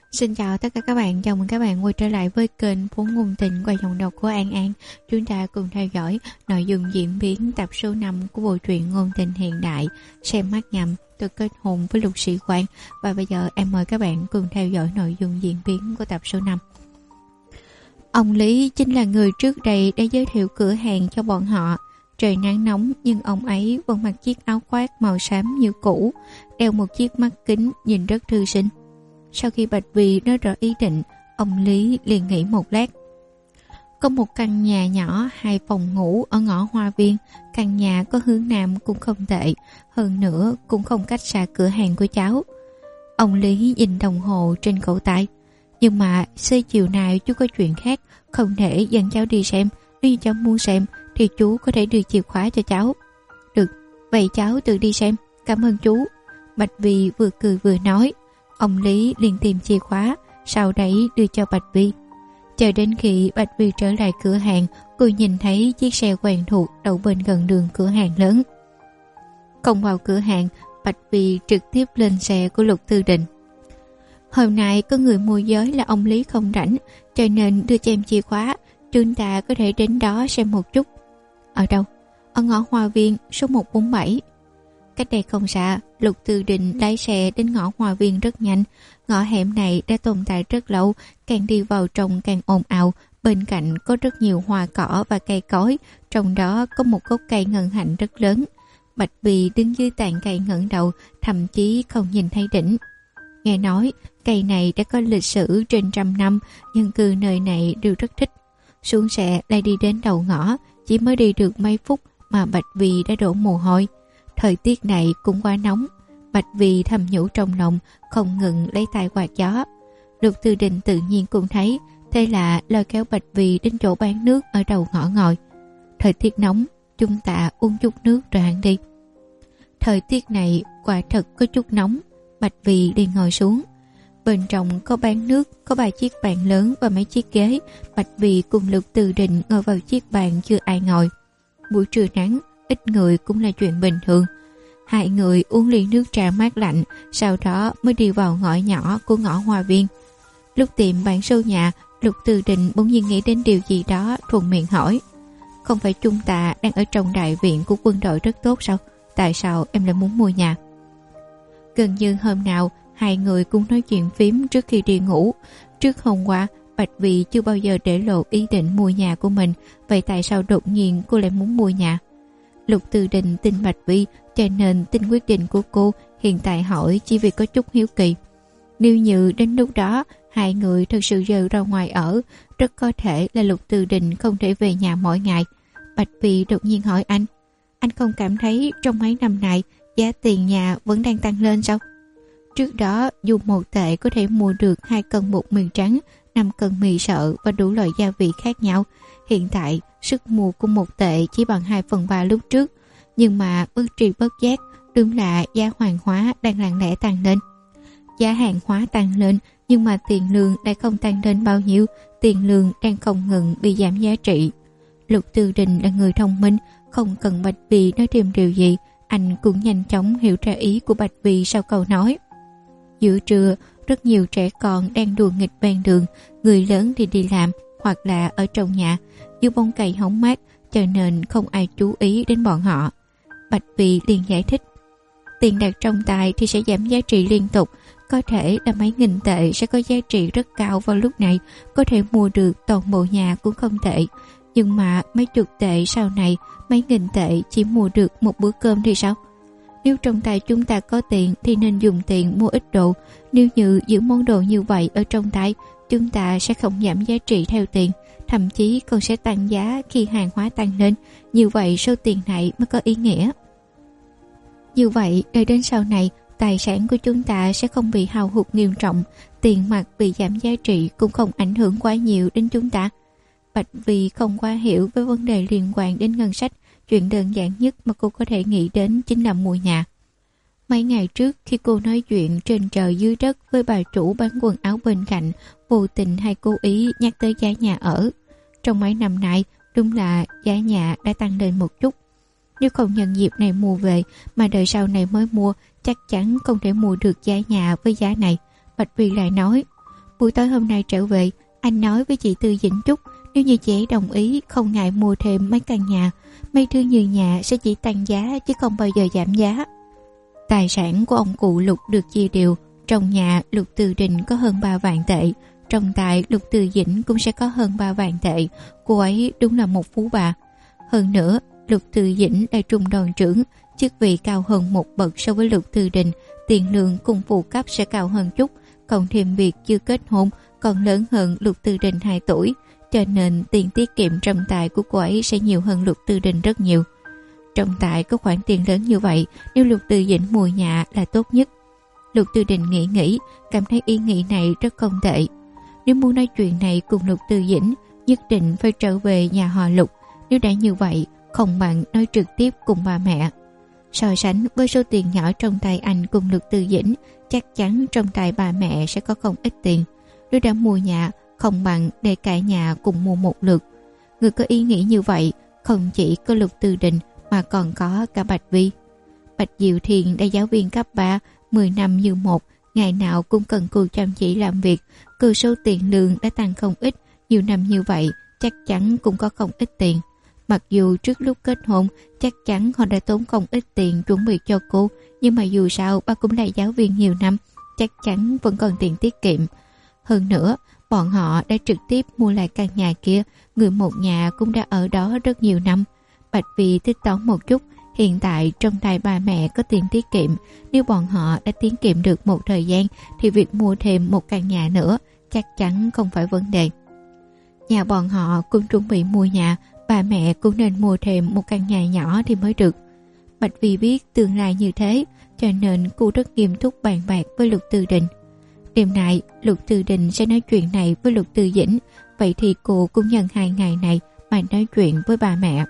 Xin chào tất cả các bạn, chào mừng các bạn quay trở lại với kênh Phố Ngôn Tình qua giọng đọc của An An. Chúng ta cùng theo dõi nội dung diễn biến tập số 5 của bộ truyện ngôn tình hiện đại Xem mắt nhầm tôi kết hôn với Lục Sĩ Quang. Và bây giờ em mời các bạn cùng theo dõi nội dung diễn biến của tập số 5. Ông Lý chính là người trước đây đã giới thiệu cửa hàng cho bọn họ. Trời nắng nóng nhưng ông ấy vẫn mặc chiếc áo khoác màu xám như cũ, đeo một chiếc mắt kính nhìn rất thư sinh. Sau khi Bạch Vì nói rõ ý định, ông Lý liền nghĩ một lát. Có một căn nhà nhỏ 2 phòng ngủ ở ngõ Hoa Viên. Căn nhà có hướng nam cũng không tệ, hơn nữa cũng không cách xa cửa hàng của cháu. Ông Lý nhìn đồng hồ trên cổ tay. Nhưng mà xế chiều nay chú có chuyện khác, không thể dẫn cháu đi xem. Nếu như cháu muốn xem thì chú có thể đưa chìa khóa cho cháu. Được, vậy cháu tự đi xem, cảm ơn chú. Bạch Vi vừa cười vừa nói. Ông Lý liền tìm chìa khóa, sau đấy đưa cho Bạch Vi. Chờ đến khi Bạch Vi trở lại cửa hàng, cô nhìn thấy chiếc xe quen thuộc đậu bên gần đường cửa hàng lớn. Không vào cửa hàng, Bạch Vi trực tiếp lên xe của Lục Tư Đình. Hôm nay có người môi giới là ông Lý không rảnh, cho nên đưa cho em chìa khóa, chúng ta có thể đến đó xem một chút. Ở đâu? Ở ngõ Hoa Viên số 147. Cách đây không xa, Lục Tư Đình lái xe đến ngõ Hoa Viên rất nhanh. Ngõ hẻm này đã tồn tại rất lâu, càng đi vào trong càng ồn ào. Bên cạnh có rất nhiều hoa cỏ và cây cối, trong đó có một gốc cây ngân hạnh rất lớn. Bạch Bì đứng dưới tàn cây ngẩng đầu, thậm chí không nhìn thấy đỉnh. Nghe nói cây này đã có lịch sử trên 100 năm, dân cư nơi này đều rất thích. Xuống xe lại đi đến đầu ngõ, chỉ mới đi được mấy phút mà Bạch Bì đã đổ mồ hôi. Thời tiết này cũng quá nóng. Bạch Vi thầm nhủ trong lòng, không ngừng lấy tay quạt gió. Lục Tư Đình tự nhiên cũng thấy, thế là lôi kéo Bạch Vi đến chỗ bán nước ở đầu ngõ ngồi. Thời tiết nóng, chúng ta uống chút nước rồi hẳn đi. Thời tiết này quả thật có chút nóng. Bạch Vi liền ngồi xuống. Bên trong có bán nước, có 3 chiếc bàn lớn và mấy chiếc ghế. Bạch Vi cùng Lục Tư Đình ngồi vào chiếc bàn chưa ai ngồi. Buổi trưa nắng, ít người cũng là chuyện bình thường. Hai người uống ly nước trà mát lạnh, sau đó mới đi vào ngõ nhỏ của ngõ Hoa Viên. Lúc tìm bán số nhà, Lục Tư Đình bỗng nhiên nghĩ đến điều gì đó, thuận miệng hỏi: không phải chúng ta đang ở trong đại viện của quân đội rất tốt sao? Tại sao em lại muốn mua nhà? Gần như hôm nào hai người cũng nói chuyện phím trước khi đi ngủ. Trước hôm qua Bạch Vi chưa bao giờ để lộ ý định mua nhà của mình, vậy tại sao đột nhiên cô lại muốn mua nhà? Lục Tư Đình tin Bạch Vi, cho nên tin quyết định của cô. Hiện tại hỏi chỉ vì có chút hiếu kỳ. Nếu như đến lúc đó hai người thật sự rời ra ngoài ở, rất có thể là Lục Tư Đình không thể về nhà mỗi ngày. Bạch Vi đột nhiên hỏi anh không cảm thấy trong mấy năm này giá tiền nhà vẫn đang tăng lên sao? Trước đó dùng 1 tệ có thể mua được 2 cân bột mì trắng, 5 cân mì sợi và đủ loại gia vị khác nhau. Hiện tại sức mua của 1 tệ chỉ bằng 2/3 lúc trước. Nhưng mà bất tri bất giác, đúng là giá hàng hóa đang lặng lẽ tăng lên. Giá hàng hóa tăng lên, nhưng mà tiền lương lại không tăng lên bao nhiêu. Tiền lương đang không ngừng bị giảm giá trị. Lục Tư Đình là người thông minh, không cần Bạch Vi nói thêm điều gì, anh cũng nhanh chóng hiểu ra ý của Bạch Vi sau câu nói. Giữa trưa, rất nhiều trẻ con đang đùa nghịch ven đường, người lớn thì đi làm hoặc là ở trong nhà. Dưới bóng cây hóng mát, cho nên không ai chú ý đến bọn họ. Bạch Vi liền giải thích: tiền đặt trong tay thì sẽ giảm giá trị liên tục, có thể là mấy nghìn tệ sẽ có giá trị rất cao vào lúc này, có thể mua được toàn bộ nhà cũng không tệ. Nhưng mà mấy chục tệ sau này, mấy nghìn tệ chỉ mua được một bữa cơm thì sao? Nếu trong tay chúng ta có tiền thì nên dùng tiền mua ít đồ. Nếu như giữ món đồ như vậy ở trong tay, chúng ta sẽ không giảm giá trị theo tiền, thậm chí còn sẽ tăng giá khi hàng hóa tăng lên. Như vậy số tiền này mới có ý nghĩa. Như vậy đợi đến sau này, tài sản của chúng ta sẽ không bị hao hụt nghiêm trọng, tiền mặt bị giảm giá trị cũng không ảnh hưởng quá nhiều đến chúng ta. Bạch Vi không quá hiểu với vấn đề liên quan đến ngân sách. Chuyện đơn giản nhất mà cô có thể nghĩ đến chính là mua nhà. Mấy ngày trước khi cô nói chuyện trên trời dưới đất với bà chủ bán quần áo bên cạnh, vô tình hay cố ý nhắc tới giá nhà ở. Trong mấy năm nay, đúng là giá nhà đã tăng lên một chút. Nếu không nhân dịp này mua về mà đợi sau này mới mua, chắc chắn không thể mua được giá nhà với giá này. Bạch Vi lại nói, Buổi tối hôm nay trở về, anh nói với chị Tư Vĩnh Trúc nếu như chị ấy đồng ý không ngại mua thêm mấy căn nhà, mấy thứ như nhà sẽ chỉ tăng giá chứ không bao giờ giảm giá. Tài sản của ông cụ Lục được chia đều, trong nhà Lục Từ Đình có hơn 3 vạn tệ, trong tài Lục Từ Vĩnh cũng sẽ có hơn 3 vạn tệ. Cô ấy đúng là một phú bà. Hơn nữa, Lục Từ Vĩnh là trung đoàn trưởng, chức vị cao hơn một bậc so với Lục Từ Đình, tiền lương cùng phụ cấp sẽ cao hơn chút, còn thêm việc chưa kết hôn còn lớn hơn Lục Từ Đình 2 tuổi, cho nên tiền tiết kiệm trong tài của cô ấy sẽ nhiều hơn Lục Từ Đình rất nhiều. Trong tài có khoản tiền lớn như vậy, nếu Lục Từ Vĩnh mua nhà là tốt nhất. Lục Từ Đình nghĩ, cảm thấy ý nghĩ này rất không tệ. Nếu muốn nói chuyện này cùng Lục Từ Vĩnh, nhất định phải trở về nhà họ Lục. Nếu đã như vậy, không bằng nói trực tiếp cùng ba mẹ. So sánh với số tiền nhỏ trong tay anh cùng Lục Từ Vĩnh, chắc chắn trong tay bà mẹ sẽ có không ít tiền. Nếu đã mua nhà, không bằng để cả nhà cùng mua một lượt. Người có ý nghĩ như vậy không chỉ có Lục Từ Đình mà còn có cả Bạch Vi. Bạch Diệu Thiền là giáo viên cấp 3, 10 năm như một, ngày nào cũng cần cù chăm chỉ làm việc. Cơ số tiền lương đã tăng không ít, nhiều năm như vậy chắc chắn cũng có không ít tiền. Mặc dù trước lúc kết hôn chắc chắn họ đã tốn không ít tiền chuẩn bị cho cô, nhưng mà dù sao ba cũng là giáo viên nhiều năm, chắc chắn vẫn còn tiền tiết kiệm. Hơn nữa, bọn họ đã trực tiếp mua lại căn nhà kia, người một nhà cũng đã ở đó rất nhiều năm. Bạch Vi tích toán một chút, hiện tại trong tay ba mẹ có tiền tiết kiệm, nếu bọn họ đã tiết kiệm được một thời gian thì việc mua thêm một căn nhà nữa chắc chắn không phải vấn đề. Nhà bọn họ cũng chuẩn bị mua nhà, ba mẹ cũng nên mua thêm một căn nhà nhỏ thì mới được. Bạch Vi biết tương lai như thế, cho nên cô rất nghiêm túc bàn bạc với Lục Từ Đình. Đêm nay Lục Từ Đình sẽ nói chuyện này với Lục Từ Vĩnh, vậy thì cô cũng nhân 2 ngày này mà nói chuyện với ba mẹ.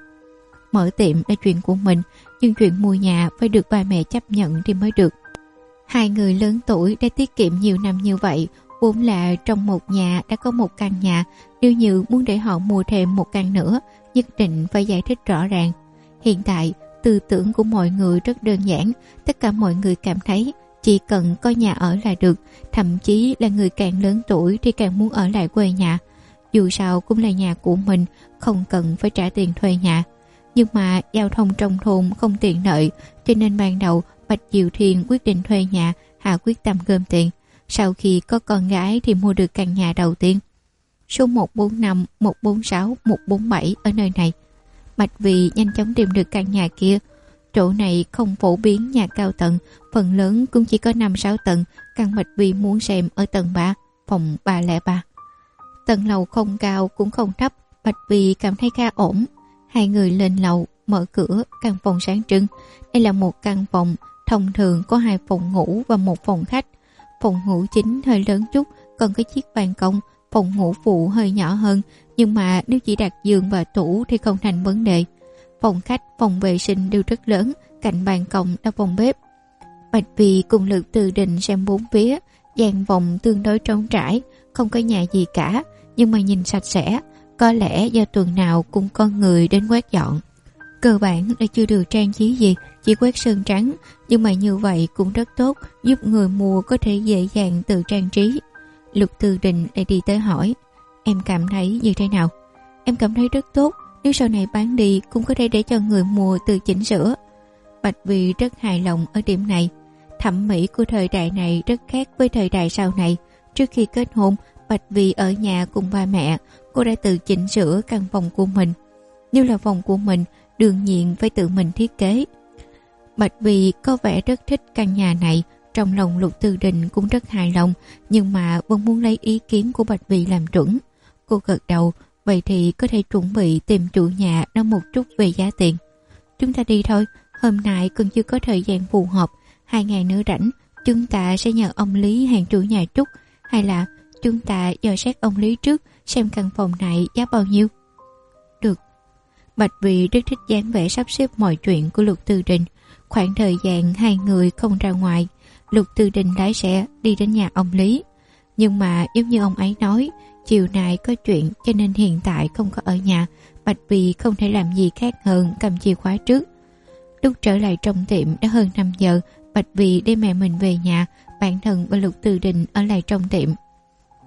Mở tiệm là chuyện của mình, nhưng chuyện mua nhà phải được ba mẹ chấp nhận thì mới được. Hai người lớn tuổi đã tiết kiệm nhiều năm như vậy, vốn là trong một nhà đã có một căn nhà, nếu như muốn để họ mua thêm một căn nữa, nhất định phải giải thích rõ ràng. Hiện tại, tư tưởng của mọi người rất đơn giản, tất cả mọi người cảm thấy chỉ cần có nhà ở là được, thậm chí là người càng lớn tuổi thì càng muốn ở lại quê nhà. Dù sao cũng là nhà của mình, không cần phải trả tiền thuê nhà. Nhưng mà giao thông trong thôn không tiện lợi, cho nên ban đầu Bạch Diệu Thiền quyết định thuê nhà, hạ quyết tâm gom tiền. Sau khi có con gái thì mua được căn nhà đầu tiên. Số 145, 146, 147 ở nơi này. Bạch Vi nhanh chóng tìm được căn nhà kia. Chỗ này không phổ biến nhà cao tầng, phần lớn cũng chỉ có 5-6 tầng. Căn Bạch Vi muốn xem ở tầng 3, phòng 303. Tầng lầu không cao cũng không thấp, Bạch Vi cảm thấy khá ổn. Hai người lên lầu, mở cửa, căn phòng sáng trưng. Đây là một căn phòng, thông thường có 2 phòng ngủ và 1 phòng khách. Phòng ngủ chính hơi lớn chút, còn có chiếc ban công. Phòng ngủ phụ hơi nhỏ hơn, nhưng mà nếu chỉ đặt giường và tủ thì không thành vấn đề. Phòng khách, phòng vệ sinh đều rất lớn, cạnh ban công là phòng bếp. Bạch Vi cùng Lục Từ Đình xem bốn phía, gian phòng tương đối trống trải, không có nhà gì cả, nhưng mà nhìn sạch sẽ. Có lẽ do tuần nào cũng có người đến quét dọn. Cơ bản là chưa được trang trí gì, chỉ quét sơn trắng, nhưng mà như vậy cũng rất tốt, giúp người mua có thể dễ dàng tự trang trí. Lục Từ Đình lại đi tới hỏi, em cảm thấy như thế nào? Em cảm thấy rất tốt, nếu sau này bán đi cũng có thể để cho người mua tự chỉnh sửa. Bạch Vi rất hài lòng ở điểm này. Thẩm mỹ của thời đại này rất khác với thời đại sau này. Trước khi kết hôn, Bạch Vi ở nhà cùng ba mẹ, cô đã tự chỉnh sửa căn phòng của mình. Nếu là phòng của mình, đương nhiên phải tự mình thiết kế. Bạch Vi có vẻ rất thích căn nhà này, trong lòng Lục Từ Đình cũng rất hài lòng, nhưng mà vẫn muốn lấy ý kiến của Bạch Vi làm chuẩn. Cô gật đầu, vậy thì có thể chuẩn bị tìm chủ nhà nói một chút về giá tiền. Chúng ta đi thôi, hôm nay còn chưa có thời gian phù hợp, 2 ngày nữa rảnh, chúng ta sẽ nhờ ông Lý hẹn chủ nhà chút, hay là chúng ta dò xét ông Lý trước xem căn phòng này giá bao nhiêu. Được. Bạch Vi rất thích dáng vẻ sắp xếp mọi chuyện của Lục Từ Đình. Khoảng thời gian hai người không ra ngoài, Lục Từ Đình lái xe đi đến nhà ông Lý. Nhưng mà giống như ông ấy nói, chiều nay có chuyện cho nên hiện tại không có ở nhà. Bạch Vi không thể làm gì khác hơn cầm chìa khóa trước. Lúc trở lại trong tiệm đã hơn 5 giờ, Bạch Vi để mẹ mình về nhà, bản thân và Lục Từ Đình ở lại trong tiệm.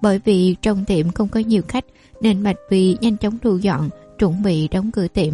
Bởi vì trong tiệm không có nhiều khách nên Bạch Vi nhanh chóng thu dọn, chuẩn bị đóng cửa tiệm.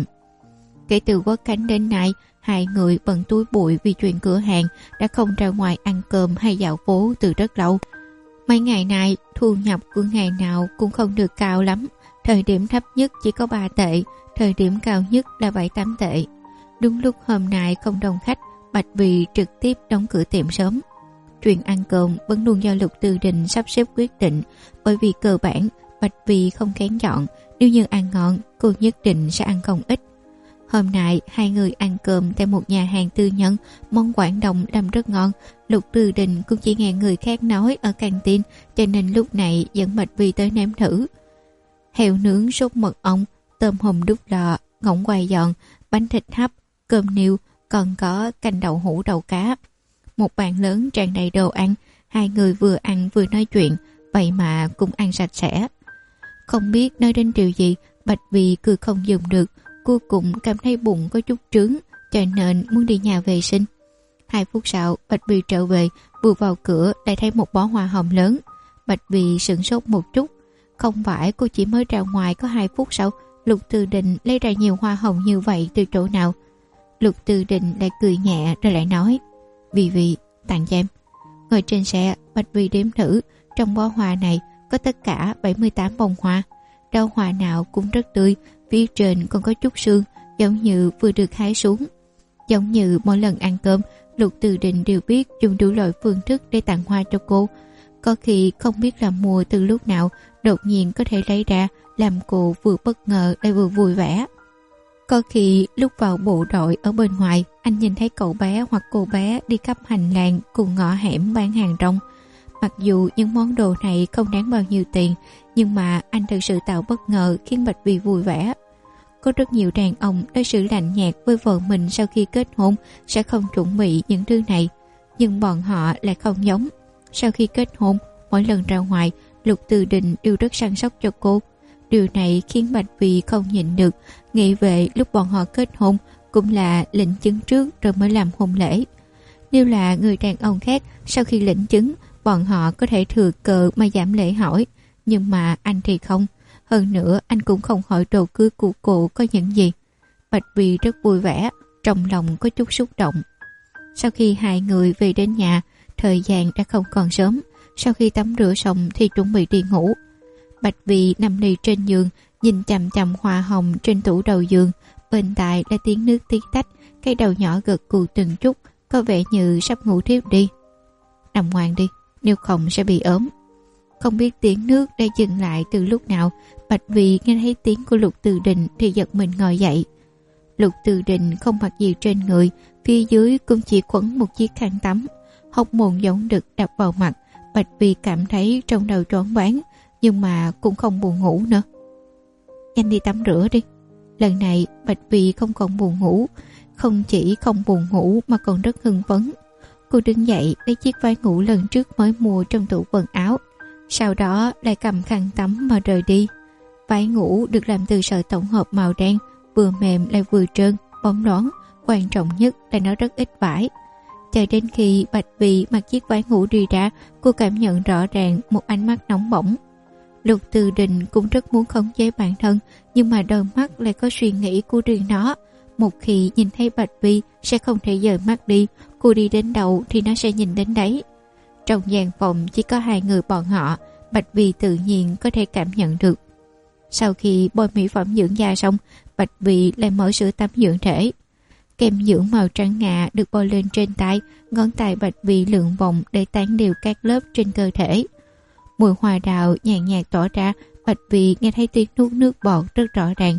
Kể từ Quốc Khánh đến nay, hai người bận túi bụi vì chuyện cửa hàng, đã không ra ngoài ăn cơm hay dạo phố từ rất lâu. Mấy ngày nay, thu nhập của ngày nào cũng không được cao lắm. Thời điểm thấp nhất chỉ có 3 tệ, thời điểm cao nhất là 7-8 tệ. Đúng lúc hôm nay không đông khách, Bạch Vi trực tiếp đóng cửa tiệm sớm. Chuyện ăn cơm vẫn luôn do Lục Tư Đình sắp xếp quyết định, bởi vì cơ bản Bạch Vi không kén chọn, nếu như ăn ngon cô nhất định sẽ ăn không ít. Hôm nay hai người ăn cơm tại một nhà hàng tư nhân, món Quảng Đông làm rất ngon. Lục Tư Đình cũng chỉ nghe người khác nói ở canteen, cho nên lúc này dẫn Bạch Vi tới nếm thử. Heo nướng sốt mật ong, tôm hùm đút lò, ngỗng quay giòn, bánh thịt hấp, cơm niêu, còn có canh đậu hũ đậu cá. Một bàn lớn tràn đầy đồ ăn, hai người vừa ăn vừa nói chuyện, vậy mà cũng ăn sạch sẽ. Không biết nói đến điều gì, Bạch Vi cười không dừng được, cuối cùng cảm thấy bụng có chút trướng, cho nên muốn đi nhà vệ sinh. 2 phút sau, Bạch Vi trở về, vừa vào cửa lại thấy một bó hoa hồng lớn. Bạch Vi sửng sốt một chút, không phải cô chỉ mới ra ngoài có 2 phút sau, Lục Tư Đình lấy ra nhiều hoa hồng như vậy từ chỗ nào? Lục Tư Đình lại cười nhẹ rồi lại nói, Vi tặng cho em. Ngồi trên xe, Bạch Vi đếm thử, trong bó hoa này có tất cả 78 bông hoa. Đóa hoa nào cũng rất tươi, phía trên còn có chút sương, giống như vừa được hái xuống. Giống như mỗi lần ăn cơm, Lục Tư Đình đều biết dùng đủ loại phương thức để tặng hoa cho cô. Có khi không biết là mua từ lúc nào, đột nhiên có thể lấy ra, làm cô vừa bất ngờ lại vừa vui vẻ. Có khi lúc vào bộ đội ở bên ngoài, anh nhìn thấy cậu bé hoặc cô bé đi khắp hành lang cùng ngõ hẻm bán hàng rong. Mặc dù những món đồ này không đáng bao nhiêu tiền, nhưng mà anh thực sự tạo bất ngờ khiến Bạch Vi vui vẻ. Có rất nhiều đàn ông đối xử lạnh nhạt với vợ mình sau khi kết hôn sẽ không chuẩn bị những thứ này, nhưng bọn họ lại không giống. Sau khi kết hôn, mỗi lần ra ngoài, Lục Tư Đình đều rất săn sóc cho cô. Điều này khiến Bạch Vi không nhịn được, nghĩ về lúc bọn họ kết hôn cũng là lĩnh chứng trước rồi mới làm hôn lễ. Nếu là người đàn ông khác, sau khi lĩnh chứng, bọn họ có thể thừa cơ mà giảm lễ hỏi, nhưng mà anh thì không. Hơn nữa anh cũng không hỏi đồ cưới của cô có những gì. Bạch Vi rất vui vẻ, trong lòng có chút xúc động. Sau khi hai người về đến nhà, thời gian đã không còn sớm. Sau khi tắm rửa xong thì chuẩn bị đi ngủ. Bạch Vi nằm lì trên giường, nhìn chằm chằm hoa hồng trên tủ đầu giường, bên tai là tiếng nước tí tách, cái đầu nhỏ gật gù từng chút, có vẻ như sắp ngủ thiếp đi. Nằm ngoan đi, nếu không sẽ bị ốm. Không biết tiếng nước đã dừng lại từ lúc nào, Bạch Vi nghe thấy tiếng của Lục Tư Đình thì giật mình ngồi dậy. Lục Tư Đình không mặc gì trên người, phía dưới cũng chỉ quấn một chiếc khăn tắm. Hốc môn giống đực đập vào mặt, Bạch Vi cảm thấy trong đầu choáng váng, nhưng mà cũng không buồn ngủ nữa. Nhanh đi tắm rửa đi. Lần này Bạch Vi không còn buồn ngủ, không chỉ không buồn ngủ mà còn rất hưng phấn. Cô đứng dậy lấy chiếc váy ngủ lần trước mới mua trong tủ quần áo, sau đó lại cầm khăn tắm mà rời đi. Váy ngủ được làm từ sợi tổng hợp màu đen, vừa mềm lại vừa trơn, bóng loáng, quan trọng nhất là nó rất ít vải. Chờ đến khi Bạch Vi mặc chiếc váy ngủ đi ra, cô cảm nhận rõ ràng một ánh mắt nóng bỏng. Lục Tư Đình cũng rất muốn khống chế bản thân, nhưng mà đôi mắt lại có suy nghĩ của riêng nó. Một khi nhìn thấy Bạch Vi sẽ không thể dời mắt đi, cô đi đến đâu thì nó sẽ nhìn đến đấy. Trong gian phòng chỉ có hai người bọn họ, Bạch Vi tự nhiên có thể cảm nhận được. Sau khi bôi mỹ phẩm dưỡng da xong, Bạch Vi lại mở sữa tắm dưỡng thể. Kem dưỡng màu trắng ngà được bôi lên trên tay, ngón tay Bạch Vi lượn vòng để tán đều các lớp trên cơ thể. Mùi hoa đào nhàn nhạt tỏa ra, Bạch Vi nghe thấy tiếng nuốt nước bọt rất rõ ràng.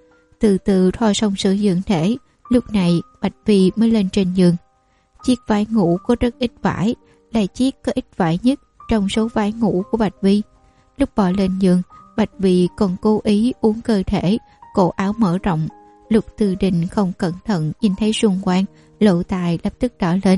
Từ từ thoa xong sữa dưỡng thể, lúc này Bạch Vi mới lên trên giường. Chiếc váy ngủ có rất ít vải, là chiếc có ít vải nhất trong số váy ngủ của Bạch Vi. Lúc bò lên giường, Bạch Vi còn cố ý uốn cơ thể, cổ áo mở rộng. Lục Tư Đình không cẩn thận nhìn thấy xung quanh, lỗ tai lập tức đỏ lên.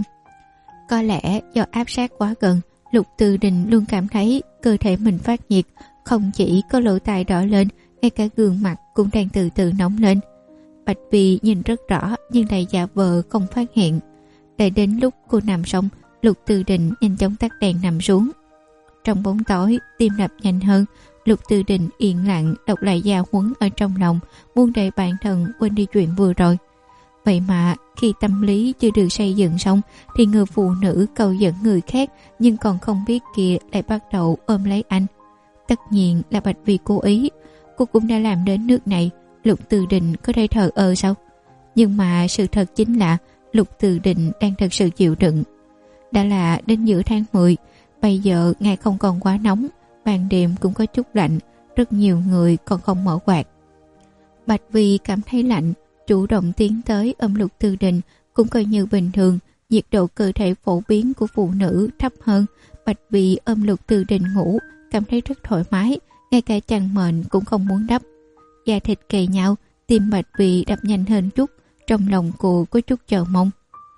Có lẽ do áp sát quá gần, Lục Tư Đình luôn cảm thấy cơ thể mình phát nhiệt, không chỉ có lỗ tai đỏ lên, ngay cả gương mặt cũng đang từ từ nóng lên. Bạch Vi nhìn rất rõ nhưng lại giả vờ không phát hiện. Đợi đến lúc cô nằm xong, Lục Tư Đình nhanh chóng tắt đèn nằm xuống. trong bóng tối, tim đập nhanh hơn. Lục Tư Đình yên lặng đọc lại giáo huấn ở trong lòng, muốn để bản thân quên đi chuyện vừa rồi. Vậy mà khi tâm lý chưa được xây dựng xong thì người phụ nữ cầu dẫn người khác nhưng còn không biết kia lại bắt đầu ôm lấy anh. Tất nhiên là Bạch Vi cố ý. Cô cũng đã làm đến nước này, Lục Tư Đình có thể thờ ơ sao? Nhưng mà sự thật chính là Lục Tư Đình đang thật sự chịu đựng. Đã là đến giữa tháng 10, bây giờ ngày không còn quá nóng, ban đêm cũng có chút lạnh, rất nhiều người còn không mở quạt. Bạch Vi cảm thấy lạnh, chủ động tiến tới ôm Lục Tư Đình, cũng coi như bình thường. Nhiệt độ cơ thể phổ biến của phụ nữ thấp hơn. Bạch Vi ôm Lục Tư Đình ngủ, cảm thấy rất thoải mái, ngay cả chăn mền cũng không muốn đắp. Da thịt kề nhau, tim Bạch Vi đập nhanh hơn chút, trong lòng cô có chút chờ mong.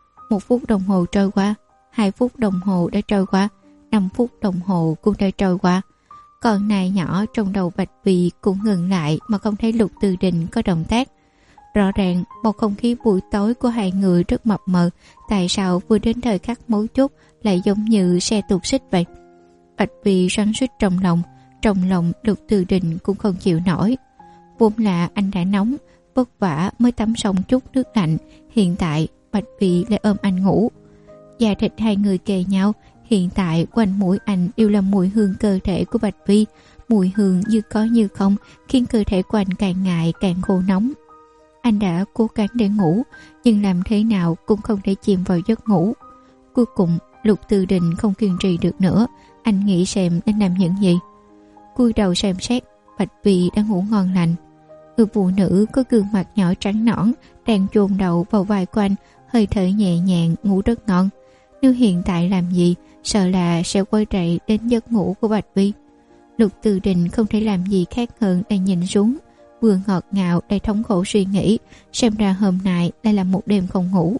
1 phút đồng hồ trôi qua, 2 phút đồng hồ đã trôi qua, 5 phút đồng hồ cũng đã trôi qua. Con nai nhỏ trong đầu Bạch Vi cũng ngừng lại mà không thấy Lục Tư Đình có động tác. Rõ ràng bầu không khí buổi tối của hai người rất mập mờ, tại sao vừa đến thời khắc mấu chốt lại giống như xe tuột xích vậy? Bạch Vi xoắn xuýt trong lòng Lục Tư Đình cũng không chịu nổi. Vốn là anh đã nóng, vất vả mới tắm xong chút nước lạnh, hiện tại Bạch Vi lại ôm anh ngủ. Da thịt hai người kề nhau, hiện tại quanh mũi anh đều là mùi hương cơ thể của Bạch Vi, mùi hương như có như không, khiến cơ thể của anh càng ngày càng khô nóng. Anh đã cố gắng để ngủ, nhưng làm thế nào cũng không thể chìm vào giấc ngủ. Cuối cùng Lục Tư Đình không kiên trì được nữa, anh nghĩ xem nên làm những gì. Cúi đầu xem xét, Bạch Vi đã ngủ ngon lành. Người phụ nữ có gương mặt nhỏ trắng nõn đang chôn đầu vào vai của anh, hơi thở nhẹ nhàng, ngủ rất ngon. Nếu hiện tại làm gì, sợ là sẽ quay lại đến giấc ngủ của Bạch Vi. Lục Tư Đình không thể làm gì khác hơn đang nhìn xuống, vừa ngọt ngào đầy thống khổ suy nghĩ, xem ra hôm nay lại là một đêm không ngủ.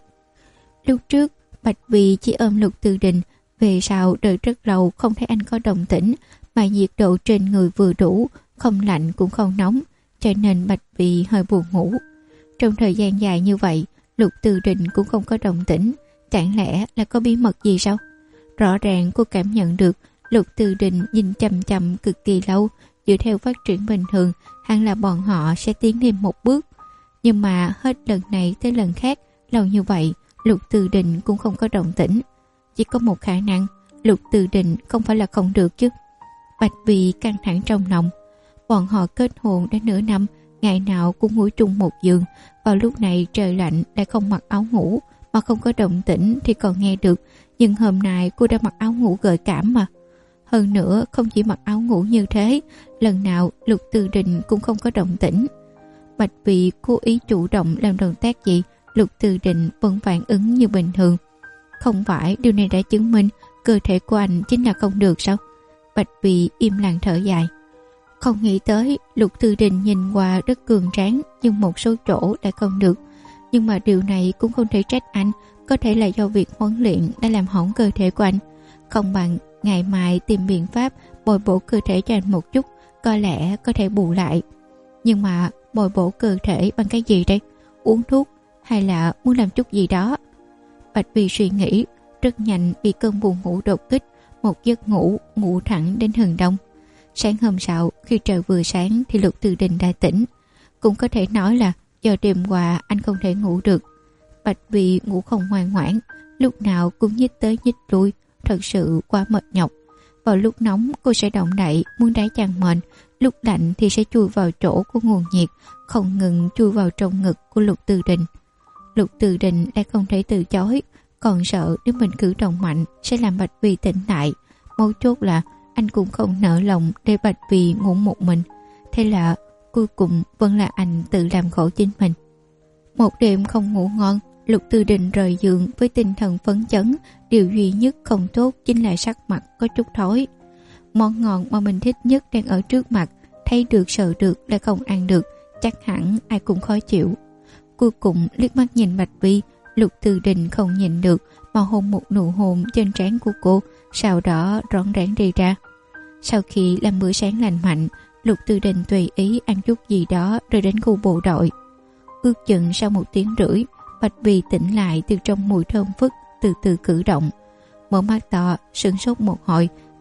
Lúc trước Bạch Vi chỉ ôm Lục Tư Đình, về sau đợi rất lâu không thấy anh có động tĩnh, mà nhiệt độ trên người vừa đủ, không lạnh cũng không nóng, cho nên Bạch Vi hơi buồn ngủ. Trong thời gian dài như vậy, Lục Tư Đình cũng không có động tĩnh, chẳng lẽ là có bí mật gì sao? Rõ ràng cô cảm nhận được Lục Tư Đình nhìn chằm chằm cực kỳ lâu, dựa theo phát triển bình thường, hẳn là bọn họ sẽ tiến thêm một bước. Nhưng mà hết lần này tới lần khác, lâu như vậy, Lục Tư Đình cũng không có động tĩnh. Chỉ có một khả năng, Lục Tư Đình không phải là không được chứ. Bạch Vi căng thẳng trong lòng. Bọn họ kết hôn đã nửa năm, ngày nào cũng ngủ chung một giường. Vào lúc này trời lạnh lại không mặc áo ngủ, mà không có động tĩnh thì còn nghe được. Nhưng hôm nay cô đã mặc áo ngủ gợi cảm mà. Hơn nữa không chỉ mặc áo ngủ như thế, lần nào Lục Tư Đình cũng không có động tĩnh. Bạch Vi cố ý chủ động làm động tác gì, Lục Tư Đình vẫn phản ứng như bình thường. Không phải điều này đã chứng minh cơ thể của anh chính là không được sao? Bạch Vi im lặng thở dài. Không nghĩ tới Lục Tư Đình nhìn qua rất cường tráng, nhưng một số chỗ lại không được. Nhưng mà điều này cũng không thể trách anh, có thể là do việc huấn luyện đã làm hỏng cơ thể của anh. Không bằng ngày mai tìm biện pháp bồi bổ cơ thể cho anh một chút, có lẽ có thể bù lại. Nhưng mà bồi bổ cơ thể bằng cái gì đây? Uống thuốc hay là muốn làm chút gì đó? Bạch Vi suy nghĩ, rất nhanh bị cơn buồn ngủ đột kích, một giấc ngủ thẳng đến hừng đông. Sáng hôm sau, khi trời vừa sáng thì Lục Tư Đình đã tỉnh. Cũng có thể nói là do đêm qua anh không thể ngủ được. Bạch Vi ngủ không ngoan ngoãn, lúc nào cũng nhích tới nhích lui, thật sự quá mệt nhọc. Vào lúc nóng cô sẽ động đậy muốn đá chăn mền, lúc lạnh thì sẽ chui vào chỗ của nguồn nhiệt, không ngừng chui vào trong ngực của Lục Tư Đình. Lục Tư Đình lại không thể từ chối, còn sợ nếu mình cử động mạnh sẽ làm Bạch Vi tỉnh lại. Mấu chốt là anh cũng không nỡ lòng để Bạch Vi ngủ một mình. Thế là cuối cùng vẫn là anh tự làm khổ chính mình. Một đêm không ngủ ngon, Lục Tư Đình rời giường với tinh thần phấn chấn. Điều duy nhất không tốt chính là sắc mặt có chút thối. Món ngon mà mình thích nhất đang ở trước mặt, thấy được sợ được lại không ăn được, chắc hẳn ai cũng khó chịu. Cuối cùng liếc mắt nhìn Bạch Vi, Lục Tư Đình không nhìn được mà hôn một nụ hôn trên trán của cô, sau đó rón rén đi ra. Sau khi làm bữa sáng lành mạnh, Lục Tư Đình tùy ý ăn chút gì đó rồi đến khu bộ đội. Ước chừng sau 1 tiếng rưỡi, Bạch Vi tỉnh lại từ trong mùi thơm phức, từ từ cử động. Mở mắt to, sửng sốt một hồi,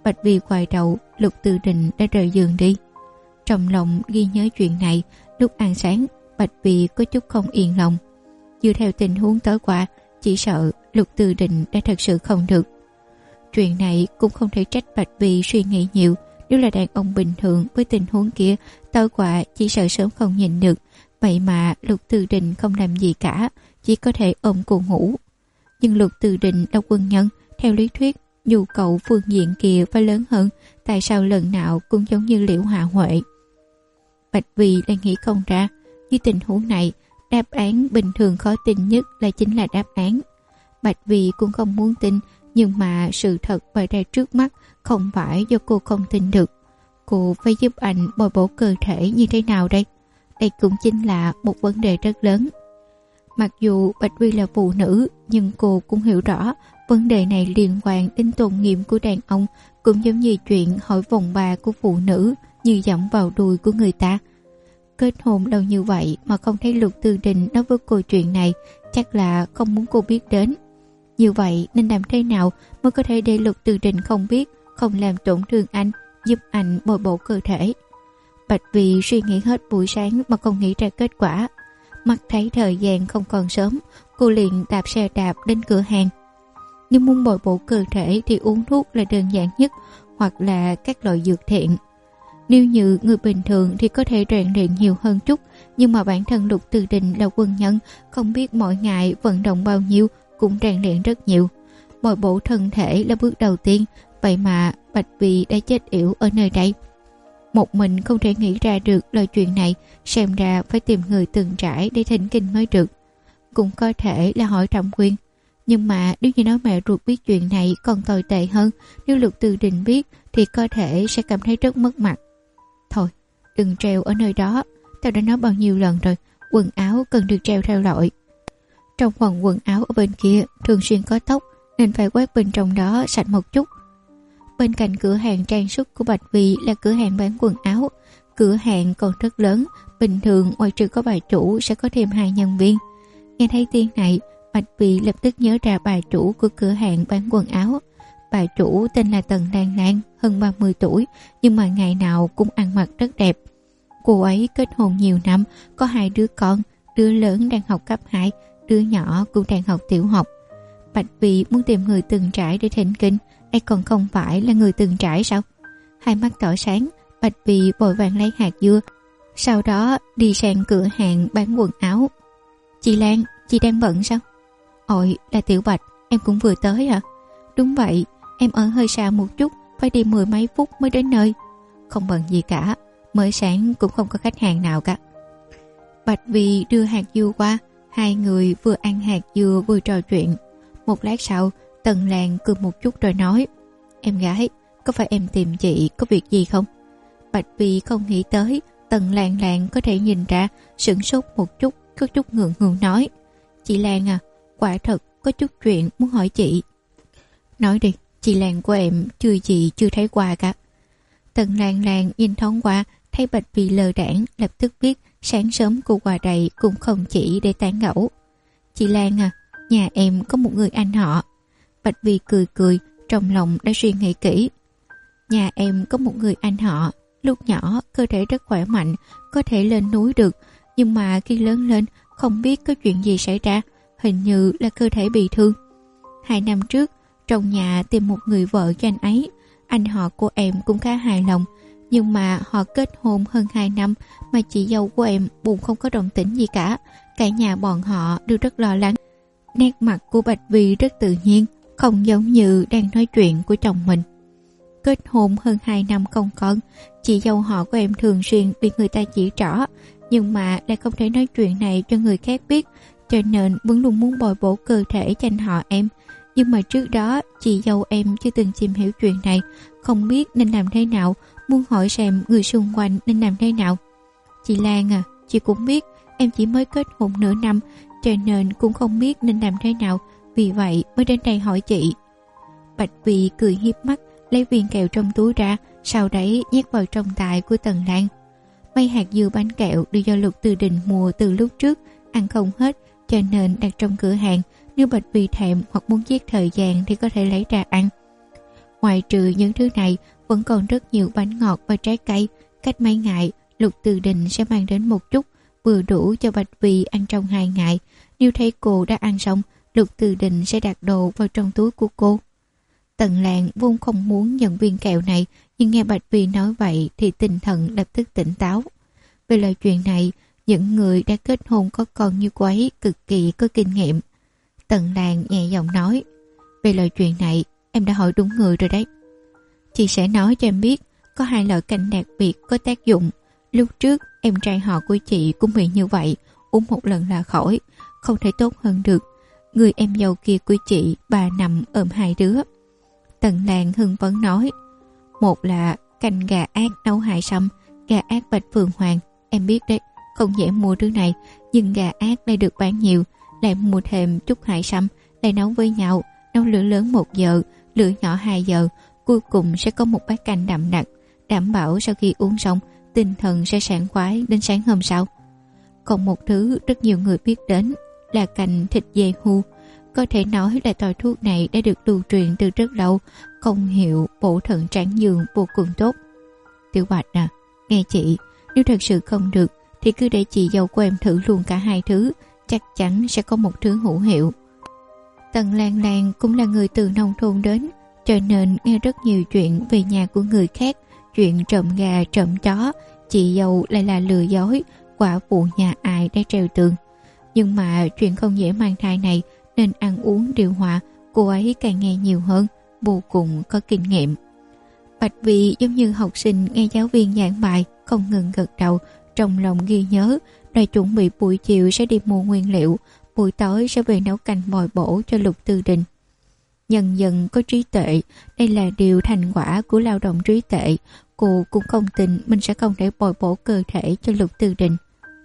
Bạch Vi quay đầu, Lục Tư Đình đã rời giường đi. Trong lòng ghi nhớ chuyện này, lúc ăn sáng, Bạch Vi có chút không yên lòng. Dựa theo tình huống tối qua, chỉ sợ Lục Tư Đình đã thật sự không được. Chuyện này cũng không thể trách Bạch Vi suy nghĩ nhiều. Nếu là đàn ông bình thường với tình huống kia, tối qua chỉ sợ sớm không nhìn được. Vậy mà Lục Tư Đình không làm gì cả, chỉ có thể ôm cô ngủ. Nhưng Lục Tư Đình là quân nhân, theo lý thuyết nhu cầu phương diện kia phải lớn hơn. Tại sao lần nào cũng giống như Liễu Hạ Huệ? Bạch Vi đang nghĩ không ra. Dưới tình huống này, đáp án bình thường khó tin nhất là chính là đáp án. Bạch Vi cũng không muốn tin, nhưng mà sự thật bày ra trước mắt không phải do cô không tin được. Cô phải giúp anh bồi bổ cơ thể như thế nào đây? Đây cũng chính là một vấn đề rất lớn. Mặc dù Bạch Vi là phụ nữ, nhưng cô cũng hiểu rõ vấn đề này liên quan đến tôn nghiêm của đàn ông, cũng giống như chuyện hỏi vòng bà của phụ nữ như dẫm vào đùi của người ta. Kết hôn lâu như vậy mà không thấy Lục Tư Đình nói với cô chuyện này, chắc là không muốn cô biết đến. Như vậy nên làm thế nào mới có thể để Lục Tư Đình không biết, không làm tổn thương anh, giúp anh bồi bổ cơ thể? Bạch Vi suy nghĩ hết buổi sáng mà không nghĩ ra kết quả. Mắt thấy thời gian không còn sớm, cô liền đạp xe đạp đến cửa hàng. Nếu muốn bồi bổ cơ thể thì uống thuốc là đơn giản nhất, hoặc là các loại dược thiện. Nếu như người bình thường thì có thể rèn luyện nhiều hơn chút, nhưng mà bản thân Lục Tư Đình là quân nhân, không biết mỗi ngày vận động bao nhiêu, cũng rèn luyện rất nhiều. Bồi bổ thân thể là bước đầu tiên, vậy mà Bạch Vi đã chết yểu ở nơi đây. Một mình không thể nghĩ ra được lời chuyện này, xem ra phải tìm người từng trải để thỉnh kinh mới được. Cũng có thể là hỏi Trọng Quyên, nhưng mà nếu như nói mẹ ruột biết chuyện này còn tồi tệ hơn. Nếu Lục Tư Đình biết thì có thể sẽ cảm thấy rất mất mặt. Thôi, đừng treo ở nơi đó, tao đã nói bao nhiêu lần rồi, quần áo cần được treo theo loại. Trong phần quần áo ở bên kia thường xuyên có tóc, nên phải quét bên trong đó sạch một chút. Bên cạnh cửa hàng trang sức của Bạch Vi là cửa hàng bán quần áo. Cửa hàng còn rất lớn, bình thường ngoài trừ có bà chủ sẽ có thêm 2 nhân viên. Nghe thấy tiếng này, Bạch Vi lập tức nhớ ra bà chủ của cửa hàng bán quần áo. Bà chủ tên là Tần Lan Lan, hơn 30 tuổi, nhưng mà ngày nào cũng ăn mặc rất đẹp. Cô ấy kết hôn nhiều năm, có 2 đứa con, đứa lớn đang học cấp 2, đứa nhỏ cũng đang học tiểu học. Bạch Vi muốn tìm người từng trải để thỉnh kinh, đây còn không phải là người từng trải sao? Hai mắt tỏa sáng, Bạch Vi vội vàng lấy hạt dưa, sau đó đi sang cửa hàng bán quần áo. Chị Lan, chị đang bận sao? Ôi, là Tiểu Bạch, em cũng vừa tới hả? Đúng vậy, em ở hơi xa một chút, phải đi 10 mấy phút mới đến nơi. Không bận gì cả, mới sáng cũng không có khách hàng nào cả. Bạch Vi đưa hạt dưa qua, hai người vừa ăn hạt dưa vừa trò chuyện. Một lát sau, Tần Lan cười một chút rồi nói, em gái, có phải em tìm chị có việc gì không? Bạch Vi không nghĩ tới Tần Lan Lan có thể nhìn ra, sửng sốt một chút, có chút ngượng ngùng nói, chị Lan à, quả thật có chút chuyện muốn hỏi chị. Nói đi, chị Lan của em chưa thấy qua cả. Tần Lan Lan nhìn thoáng qua, thấy Bạch Vi lơ đãng, lập tức biết sáng sớm cô qua đây cũng không chỉ để tán gẫu. Chị Lan à, nhà em có một người anh họ. Bạch Vi cười cười, trong lòng đã suy nghĩ kỹ. Nhà em có một người anh họ, lúc nhỏ cơ thể rất khỏe mạnh, có thể lên núi được, nhưng mà khi lớn lên không biết có chuyện gì xảy ra, hình như là cơ thể bị thương. 2 năm trước, trong nhà tìm một người vợ cho anh ấy, anh họ của em cũng khá hài lòng, nhưng mà họ kết hôn hơn 2 năm mà chị dâu của em buồn không có động tĩnh gì cả, cả nhà bọn họ đều rất lo lắng. Nét mặt của Bạch Vi rất tự nhiên, không giống như đang nói chuyện của chồng mình. Kết hôn hơn 2 năm không con, chị dâu họ của em thường xuyên bị người ta chỉ trỏ, nhưng mà lại không thể nói chuyện này cho người khác biết, cho nên vẫn luôn muốn bồi bổ cơ thể cho anh họ em. Nhưng mà trước đó chị dâu em chưa từng tìm hiểu chuyện này, không biết nên làm thế nào, muốn hỏi xem người xung quanh nên làm thế nào. Chị Lan à, chị cũng biết em chỉ mới kết hôn nửa năm, cho nên cũng không biết nên làm thế nào, vì vậy mới đến đây hỏi chị. Bạch Vi cười hiếp mắt, lấy viên kẹo trong túi ra, sau đấy nhét vào trong tài của Tần Lan. Mấy hạt dưa bánh kẹo đều do Lục Tư Đình mua từ lúc trước, ăn không hết, cho nên đặt trong cửa hàng. Nếu Bạch Vi thèm hoặc muốn giết thời gian thì có thể lấy ra ăn. Ngoài trừ những thứ này, vẫn còn rất nhiều bánh ngọt và trái cây. Cách mấy ngày, Lục Từ Đình sẽ mang đến một chút, vừa đủ cho Bạch Vì ăn trong 2 ngày. Nếu thấy cô đã ăn xong, Lục Từ Đình sẽ đặt đồ vào trong túi của cô. Tần Lan vốn không muốn nhận viên kẹo này, nhưng nghe Bạch Vì nói vậy thì tinh thần lập tức tỉnh táo. Về lời chuyện này, những người đã kết hôn có con như cô ấy cực kỳ có kinh nghiệm. Tần Lan nhẹ giọng nói, về lời chuyện này em đã hỏi đúng người rồi đấy. Chị sẽ nói cho em biết, có 2 loại canh đặc biệt có tác dụng. Lúc trước em trai họ của chị cũng bị như vậy, uống một lần là khỏi, không thể tốt hơn được. Người em dâu kia của chị, bà nằm ôm 2 đứa. Tần Lan hưng phấn nói, một là canh gà ác nấu hại sâm, gà ác bạch phượng hoàng. Em biết đấy, không dễ mua thứ này, nhưng gà ác đây được bán nhiều, lại mua thêm chút hại sâm, lại nấu với nhau, nấu lửa lớn 1 giờ, lửa nhỏ 2 giờ, cuối cùng sẽ có một bát canh đậm đặc, đảm bảo sau khi uống xong, tinh thần sẽ sảng khoái đến sáng hôm sau. Còn một thứ rất nhiều người biết đến là canh thịt dê hưu. Có thể nói là toa thuốc này đã được lưu truyền từ rất lâu, công hiệu bổ thận tráng dương vô cùng tốt. Tiểu Bạch à, nghe chị, nếu thật sự không được thì cứ để chị dâu của em thử luôn cả 2 thứ, chắc chắn sẽ có một thứ hữu hiệu. Tần Lan Lan cũng là người từ nông thôn đến, cho nên nghe rất nhiều chuyện về nhà của người khác, chuyện trộm gà trộm chó, chị dâu lại là lừa dối, quả phụ nhà ai đã treo tường. Nhưng mà chuyện không dễ mang thai này nên ăn uống điều hòa, cô ấy càng nghe nhiều hơn, vô cùng có kinh nghiệm. Bạch Vì giống như học sinh nghe giáo viên giảng bài, không ngừng gật đầu, trong lòng ghi nhớ, đòi chuẩn bị buổi chiều sẽ đi mua nguyên liệu, buổi tối sẽ về nấu canh bồi bổ cho Lục Từ Đình. Nhân dân có trí tuệ, đây là điều thành quả của lao động trí tuệ. Cô cũng không tin mình sẽ không thể bồi bổ cơ thể cho Lục Từ Đình.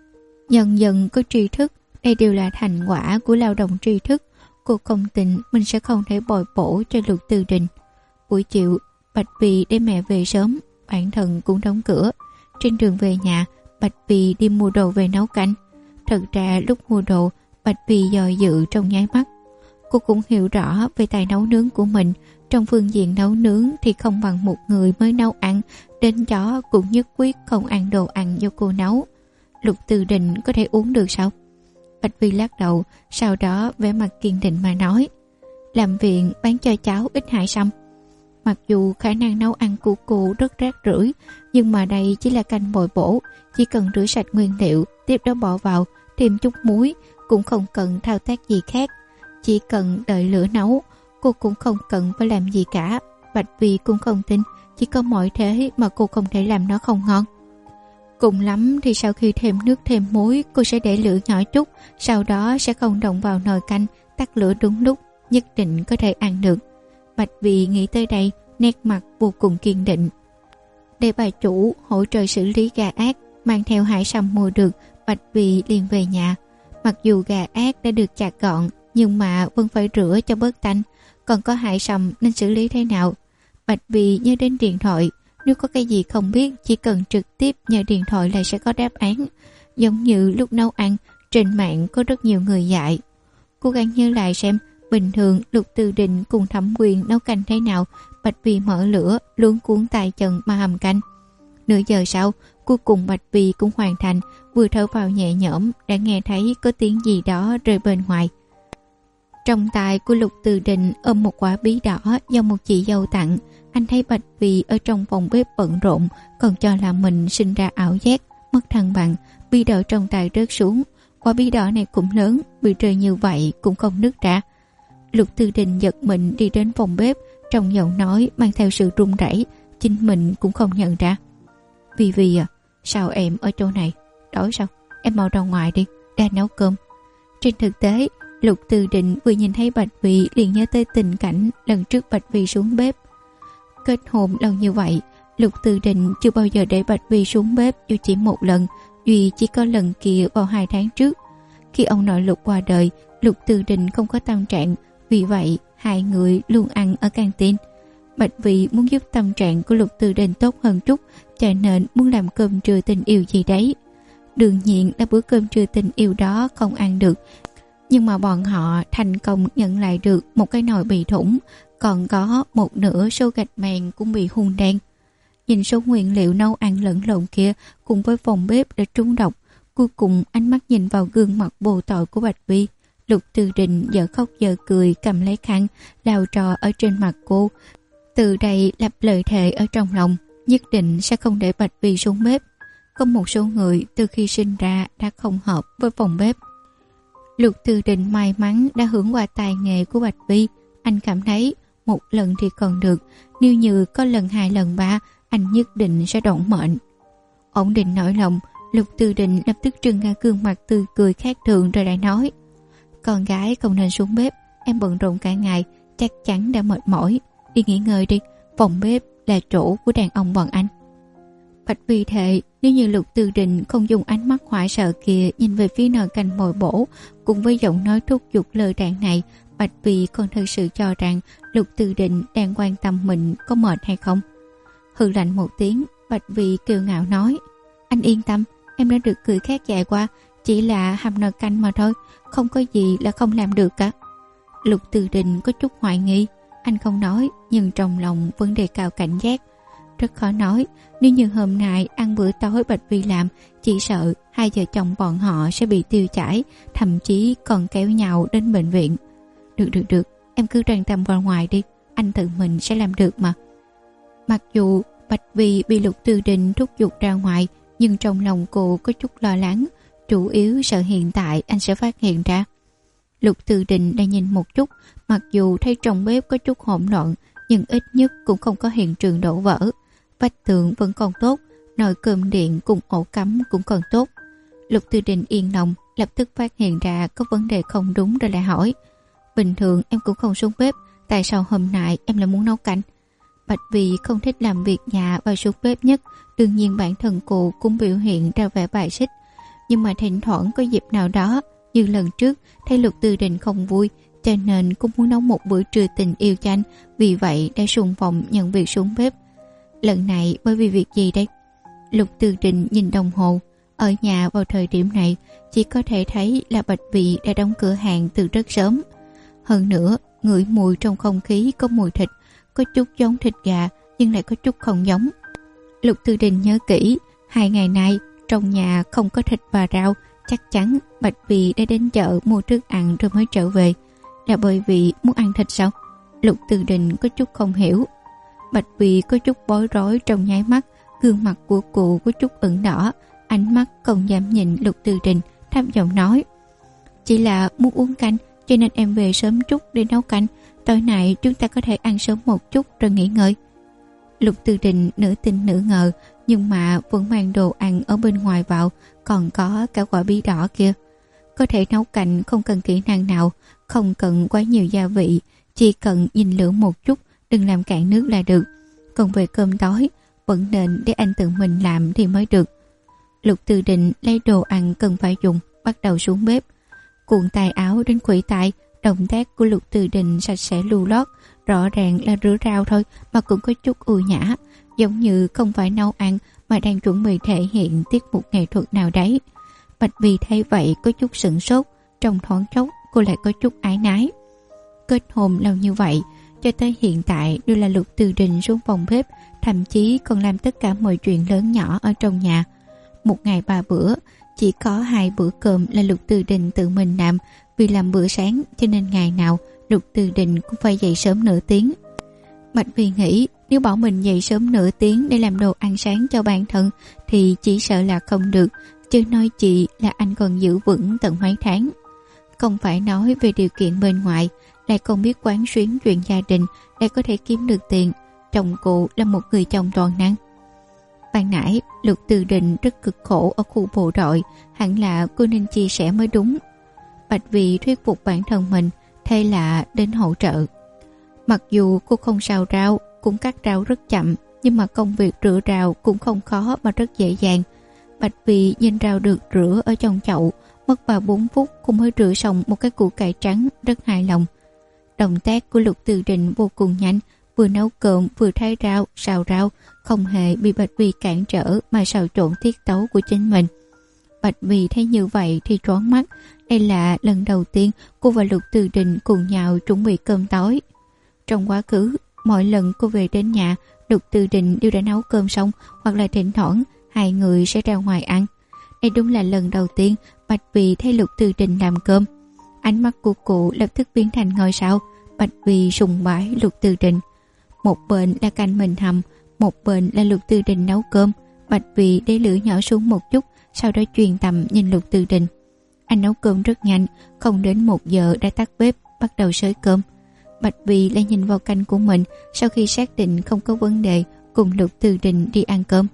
Nhân dân có tri thức, đây đều là thành quả của lao động tri thức. Cô không tin mình sẽ không thể bồi bổ cho Lục Từ Đình. Buổi chiều, Bạch Vì để mẹ về sớm, bản thân cũng đóng cửa. Trên đường về nhà, Bạch Vì đi mua đồ về nấu canh. Thật ra lúc mua đồ, Bạch Vì do dự trong nháy mắt. Cô cũng hiểu rõ về tài nấu nướng của mình. Trong phương diện nấu nướng thì không bằng một người mới nấu ăn, đến chó cũng nhất quyết không ăn đồ ăn do cô nấu. Lục Từ Đình có thể uống được sao? Bạch Vi lắc đầu, sau đó vẻ mặt kiên định mà nói, làm viện bán cho cháu ít hại sâm. Mặc dù khả năng nấu ăn của cô rất rác rưởi, nhưng mà đây chỉ là canh bồi bổ, chỉ cần rửa sạch nguyên liệu, tiếp đó bỏ vào, thêm chút muối, cũng không cần thao tác gì khác, chỉ cần đợi lửa nấu. Cô cũng không cần phải làm gì cả. Bạch Vi cũng không tin chỉ có mọi thế mà cô không thể làm nó không ngon. Cùng lắm thì sau khi thêm nước thêm muối, cô sẽ để lửa nhỏ chút, sau đó sẽ không động vào nồi canh, tắt lửa đúng lúc, nhất định có thể ăn được. Bạch Vi nghĩ tới đây, nét mặt vô cùng kiên định. Để bà chủ hỗ trợ xử lý gà ác, mang theo hải sâm mua được, Bạch Vi liền về nhà. Mặc dù gà ác đã được chặt gọn, nhưng mà vẫn phải rửa cho bớt tanh. Còn có hải sâm nên xử lý thế nào? Bạch Vi nhớ đến điện thoại, nếu có cái gì không biết chỉ cần trực tiếp nhờ điện thoại là sẽ có đáp án. Giống như lúc nấu ăn, trên mạng có rất nhiều người dạy. Cố gắng nhớ lại xem bình thường Lục Từ Đình cùng Thẩm Quyền nấu canh thế nào. Bạch Vi mở lửa, luống cuốn tay chân mà hầm canh. Nửa giờ sau, cuối cùng Bạch Vi cũng hoàn thành. Vừa thở vào nhẹ nhõm, đã nghe thấy có tiếng gì đó rơi bên ngoài. Trong tay của Lục Từ Đình ôm một quả bí đỏ do một chị dâu tặng. Anh thấy Bạch Vi ở trong phòng bếp bận rộn, còn cho là mình sinh ra ảo giác, mất thăng bằng, bí đỏ trong tay rớt xuống. Quả bí đỏ này cũng lớn, bị rơi như vậy cũng không nứt ra. Lục Từ Đình giật mình đi đến phòng bếp, trong giọng nói mang theo sự run rẩy, chính mình cũng không nhận ra. Vi à, sao em ở chỗ này? Đói sao? Em mau ra ngoài đi, đã nấu cơm. Trên thực tế, Lục Từ Đình vừa nhìn thấy Bạch Vi liền nhớ tới tình cảnh lần trước Bạch Vi xuống bếp. Kết hôn lâu như vậy, Lục Từ Đình chưa bao giờ để Bạch Vi xuống bếp dù chỉ một lần, duy chỉ có lần kia vào 2 tháng trước. Khi ông nội Lục qua đời, Lục Từ Đình không có tâm trạng, vì vậy hai người luôn ăn ở canteen. Bạch Vi muốn giúp tâm trạng của Lục Từ Đình tốt hơn chút, cho nên muốn làm cơm trưa tình yêu gì đấy. Đương nhiên là bữa cơm trưa tình yêu đó không ăn được, nhưng mà bọn họ thành công nhận lại được một cái nồi bị thủng, còn có một nửa số gạch màn cũng bị hun đen. Nhìn số nguyên liệu nấu ăn lẫn lộn kia cùng với phòng bếp đã trúng độc, cuối cùng ánh mắt nhìn vào gương mặt vô tội của Bạch Vi. Lục Tư Đình giờ khóc giờ cười, cầm lấy khăn lau trò ở trên mặt cô. Từ đây lập lời thề ở trong lòng, nhất định sẽ không để Bạch Vi xuống bếp. Có một số người từ khi sinh ra đã không hợp với phòng bếp. Lục Tư Đình may mắn đã hưởng qua tài nghệ của Bạch Vi. Anh cảm thấy một lần thì còn được, nếu như có lần 2 lần 3, anh nhất định sẽ đoạn mệnh. Ổn định nỗi lòng, Lục Tư Đình lập tức trưng ra gương mặt tươi cười khác thường rồi lại nói: con gái không nên xuống bếp, em bận rộn cả ngày, chắc chắn đã mệt mỏi, đi nghỉ ngơi đi, phòng bếp là chỗ của đàn ông bọn anh. Bạch Vi thề nếu như Lục Tư Đình không dùng ánh mắt hoảng sợ kia nhìn về phía nồi canh mồi bổ cùng với giọng nói thúc giục lơ đạn này, Bạch Vi còn thực sự cho rằng Lục Tư Đình đang quan tâm mình có mệt hay không. Hừ lạnh một tiếng, Bạch Vi kiêu ngạo nói: anh yên tâm, em đã được người khác dạy qua, chỉ là hầm nồi canh mà thôi, không có gì là không làm được cả. Lục Tư Đình có chút hoài nghi, anh không nói nhưng trong lòng vẫn đề cao cảnh giác. Rất khó nói, nếu như hôm nay ăn bữa tối Bạch Vi làm, chỉ sợ hai vợ chồng bọn họ sẽ bị tiêu chảy, thậm chí còn kéo nhau đến bệnh viện. Được, em cứ quan tâm vào ngoài đi, anh tự mình sẽ làm được mà. Mặc dù Bạch Vi bị Lục Tư Đình thúc giục ra ngoài, nhưng trong lòng cô có chút lo lắng, chủ yếu sợ hiện tại anh sẽ phát hiện ra. Lục Tư Đình đã nhìn một chút, mặc dù thấy trong bếp có chút hỗn loạn, nhưng ít nhất cũng không có hiện trường đổ vỡ. Vách tường vẫn còn tốt, nồi cơm điện cùng ổ cắm cũng còn tốt. Lục Tư Đình yên lòng, lập tức phát hiện ra có vấn đề không đúng rồi lại hỏi: bình thường em cũng không xuống bếp, tại sao hôm nay em lại muốn nấu canh? Bạch Vi không thích làm việc nhà và xuống bếp nhất, đương nhiên bản thân cô cũng biểu hiện ra vẻ bài xích. Nhưng mà thỉnh thoảng có dịp nào đó, như lần trước thấy Lục Tư Đình không vui, cho nên cũng muốn nấu một bữa trưa tình yêu cho anh, vì vậy đã xung phong nhận việc xuống bếp. Lần này bởi vì việc gì đây? Lục Tư Đình nhìn đồng hồ, ở nhà vào thời điểm này chỉ có thể thấy là Bạch Vi đã đóng cửa hàng từ rất sớm. Hơn nữa, ngửi mùi trong không khí có mùi thịt, có chút giống thịt gà nhưng lại có chút không giống. Lục Tư Đình nhớ kỹ, 2 ngày nay trong nhà không có thịt và rau, chắc chắn Bạch Vi đã đến chợ mua thức ăn rồi mới trở về. Là bởi vì muốn ăn thịt sao? Lục Tư Đình có chút không hiểu. Bạch Vi có chút bối rối trong nháy mắt, gương mặt của cụ có chút ửng đỏ, ánh mắt không dám nhìn Lục Tư Đình, thấp giọng nói: chỉ là muốn uống canh cho nên em về sớm chút để nấu canh, tối nay chúng ta có thể ăn sớm một chút rồi nghỉ ngơi. Lục Tư Đình nửa tin nửa ngờ, nhưng mà vẫn mang đồ ăn ở bên ngoài vào, còn có cả quả bí đỏ kia. Có thể nấu canh không cần kỹ năng nào, không cần quá nhiều gia vị, chỉ cần nhìn lửa một chút, đừng làm cạn nước là được. Còn về cơm tối, vẫn nên để anh tự mình làm thì mới được. Lục Tư Đình lấy đồ ăn cần phải dùng, bắt đầu xuống bếp. Cuộn tay áo đến khuỷu tay, động tác của Lục Tư Đình sạch sẽ lưu loát, rõ ràng là rửa rau thôi mà cũng có chút ưu nhã, giống như không phải nấu ăn mà đang chuẩn bị thể hiện tiết mục nghệ thuật nào đấy. Bạch Vi thấy vậy có chút sửng sốt, trong thoáng chốc cô lại có chút ái nái. Kết hôn lâu như vậy, cho tới hiện tại đều là Lục Tư Đình xuống phòng bếp, thậm chí còn làm tất cả mọi chuyện lớn nhỏ ở trong nhà. Một ngày 3 bữa, chỉ có 2 bữa cơm là Lục Tư Đình tự mình làm, vì làm bữa sáng cho nên ngày nào Lục Tư Đình cũng phải dậy sớm nửa tiếng. Bạch Vi nghĩ nếu bảo mình dậy sớm nửa tiếng để làm đồ ăn sáng cho bản thân thì chỉ sợ là không được, chứ nói chị là anh còn giữ vững tận mấy tháng. Không phải nói về điều kiện bên ngoài, lại còn biết quán xuyến chuyện gia đình, lại có thể kiếm được tiền. Chồng cô là một người chồng toàn năng. Ban nãy Lục Tư Đình rất cực khổ ở khu bộ đội, hẳn là cô nên chia sẻ mới đúng. Bạch Vi thuyết phục bản thân mình, thế là đến hỗ trợ. Mặc dù cô không xào rau, cũng cắt rau rất chậm, nhưng mà công việc rửa rau cũng không khó mà rất dễ dàng. Bạch Vi nhìn rau được rửa ở trong chậu, mất vào 4 phút cũng mới rửa xong một cái củ cải trắng, rất hài lòng. Động tác của Lục Tư Đình vô cùng nhanh, vừa nấu cơm vừa thái rau, xào rau, không hề bị Bạch Vi cản trở mà xào trộn tiết tấu của chính mình. Bạch Vi thấy như vậy thì choáng mắt. Đây là lần đầu tiên cô và Lục Tư Đình cùng nhau chuẩn bị cơm tối. trong quá khứ, mỗi lần cô về đến nhà, Lục Tư Đình đều đã nấu cơm xong, hoặc là thỉnh thoảng hai người sẽ ra ngoài ăn. Đây đúng là lần đầu tiên Bạch Vì thấy Lục Tư Đình làm cơm. Ánh mắt của cụ lập tức biến thành ngôi sao. Bạch Vì sùng bái Lục Tư Đình. Một bên là canh mình hầm, một bên là Lục Tư Đình nấu cơm. Bạch Vì để lửa nhỏ xuống một chút, sau đó truyền tầm nhìn Lục Tư Đình. Anh nấu cơm rất nhanh, không đến 1 giờ đã tắt bếp, bắt đầu xới cơm. Bạch Vì lại nhìn vào canh của mình, sau khi xác định không có vấn đề, cùng Lục Tư Đình đi ăn cơm.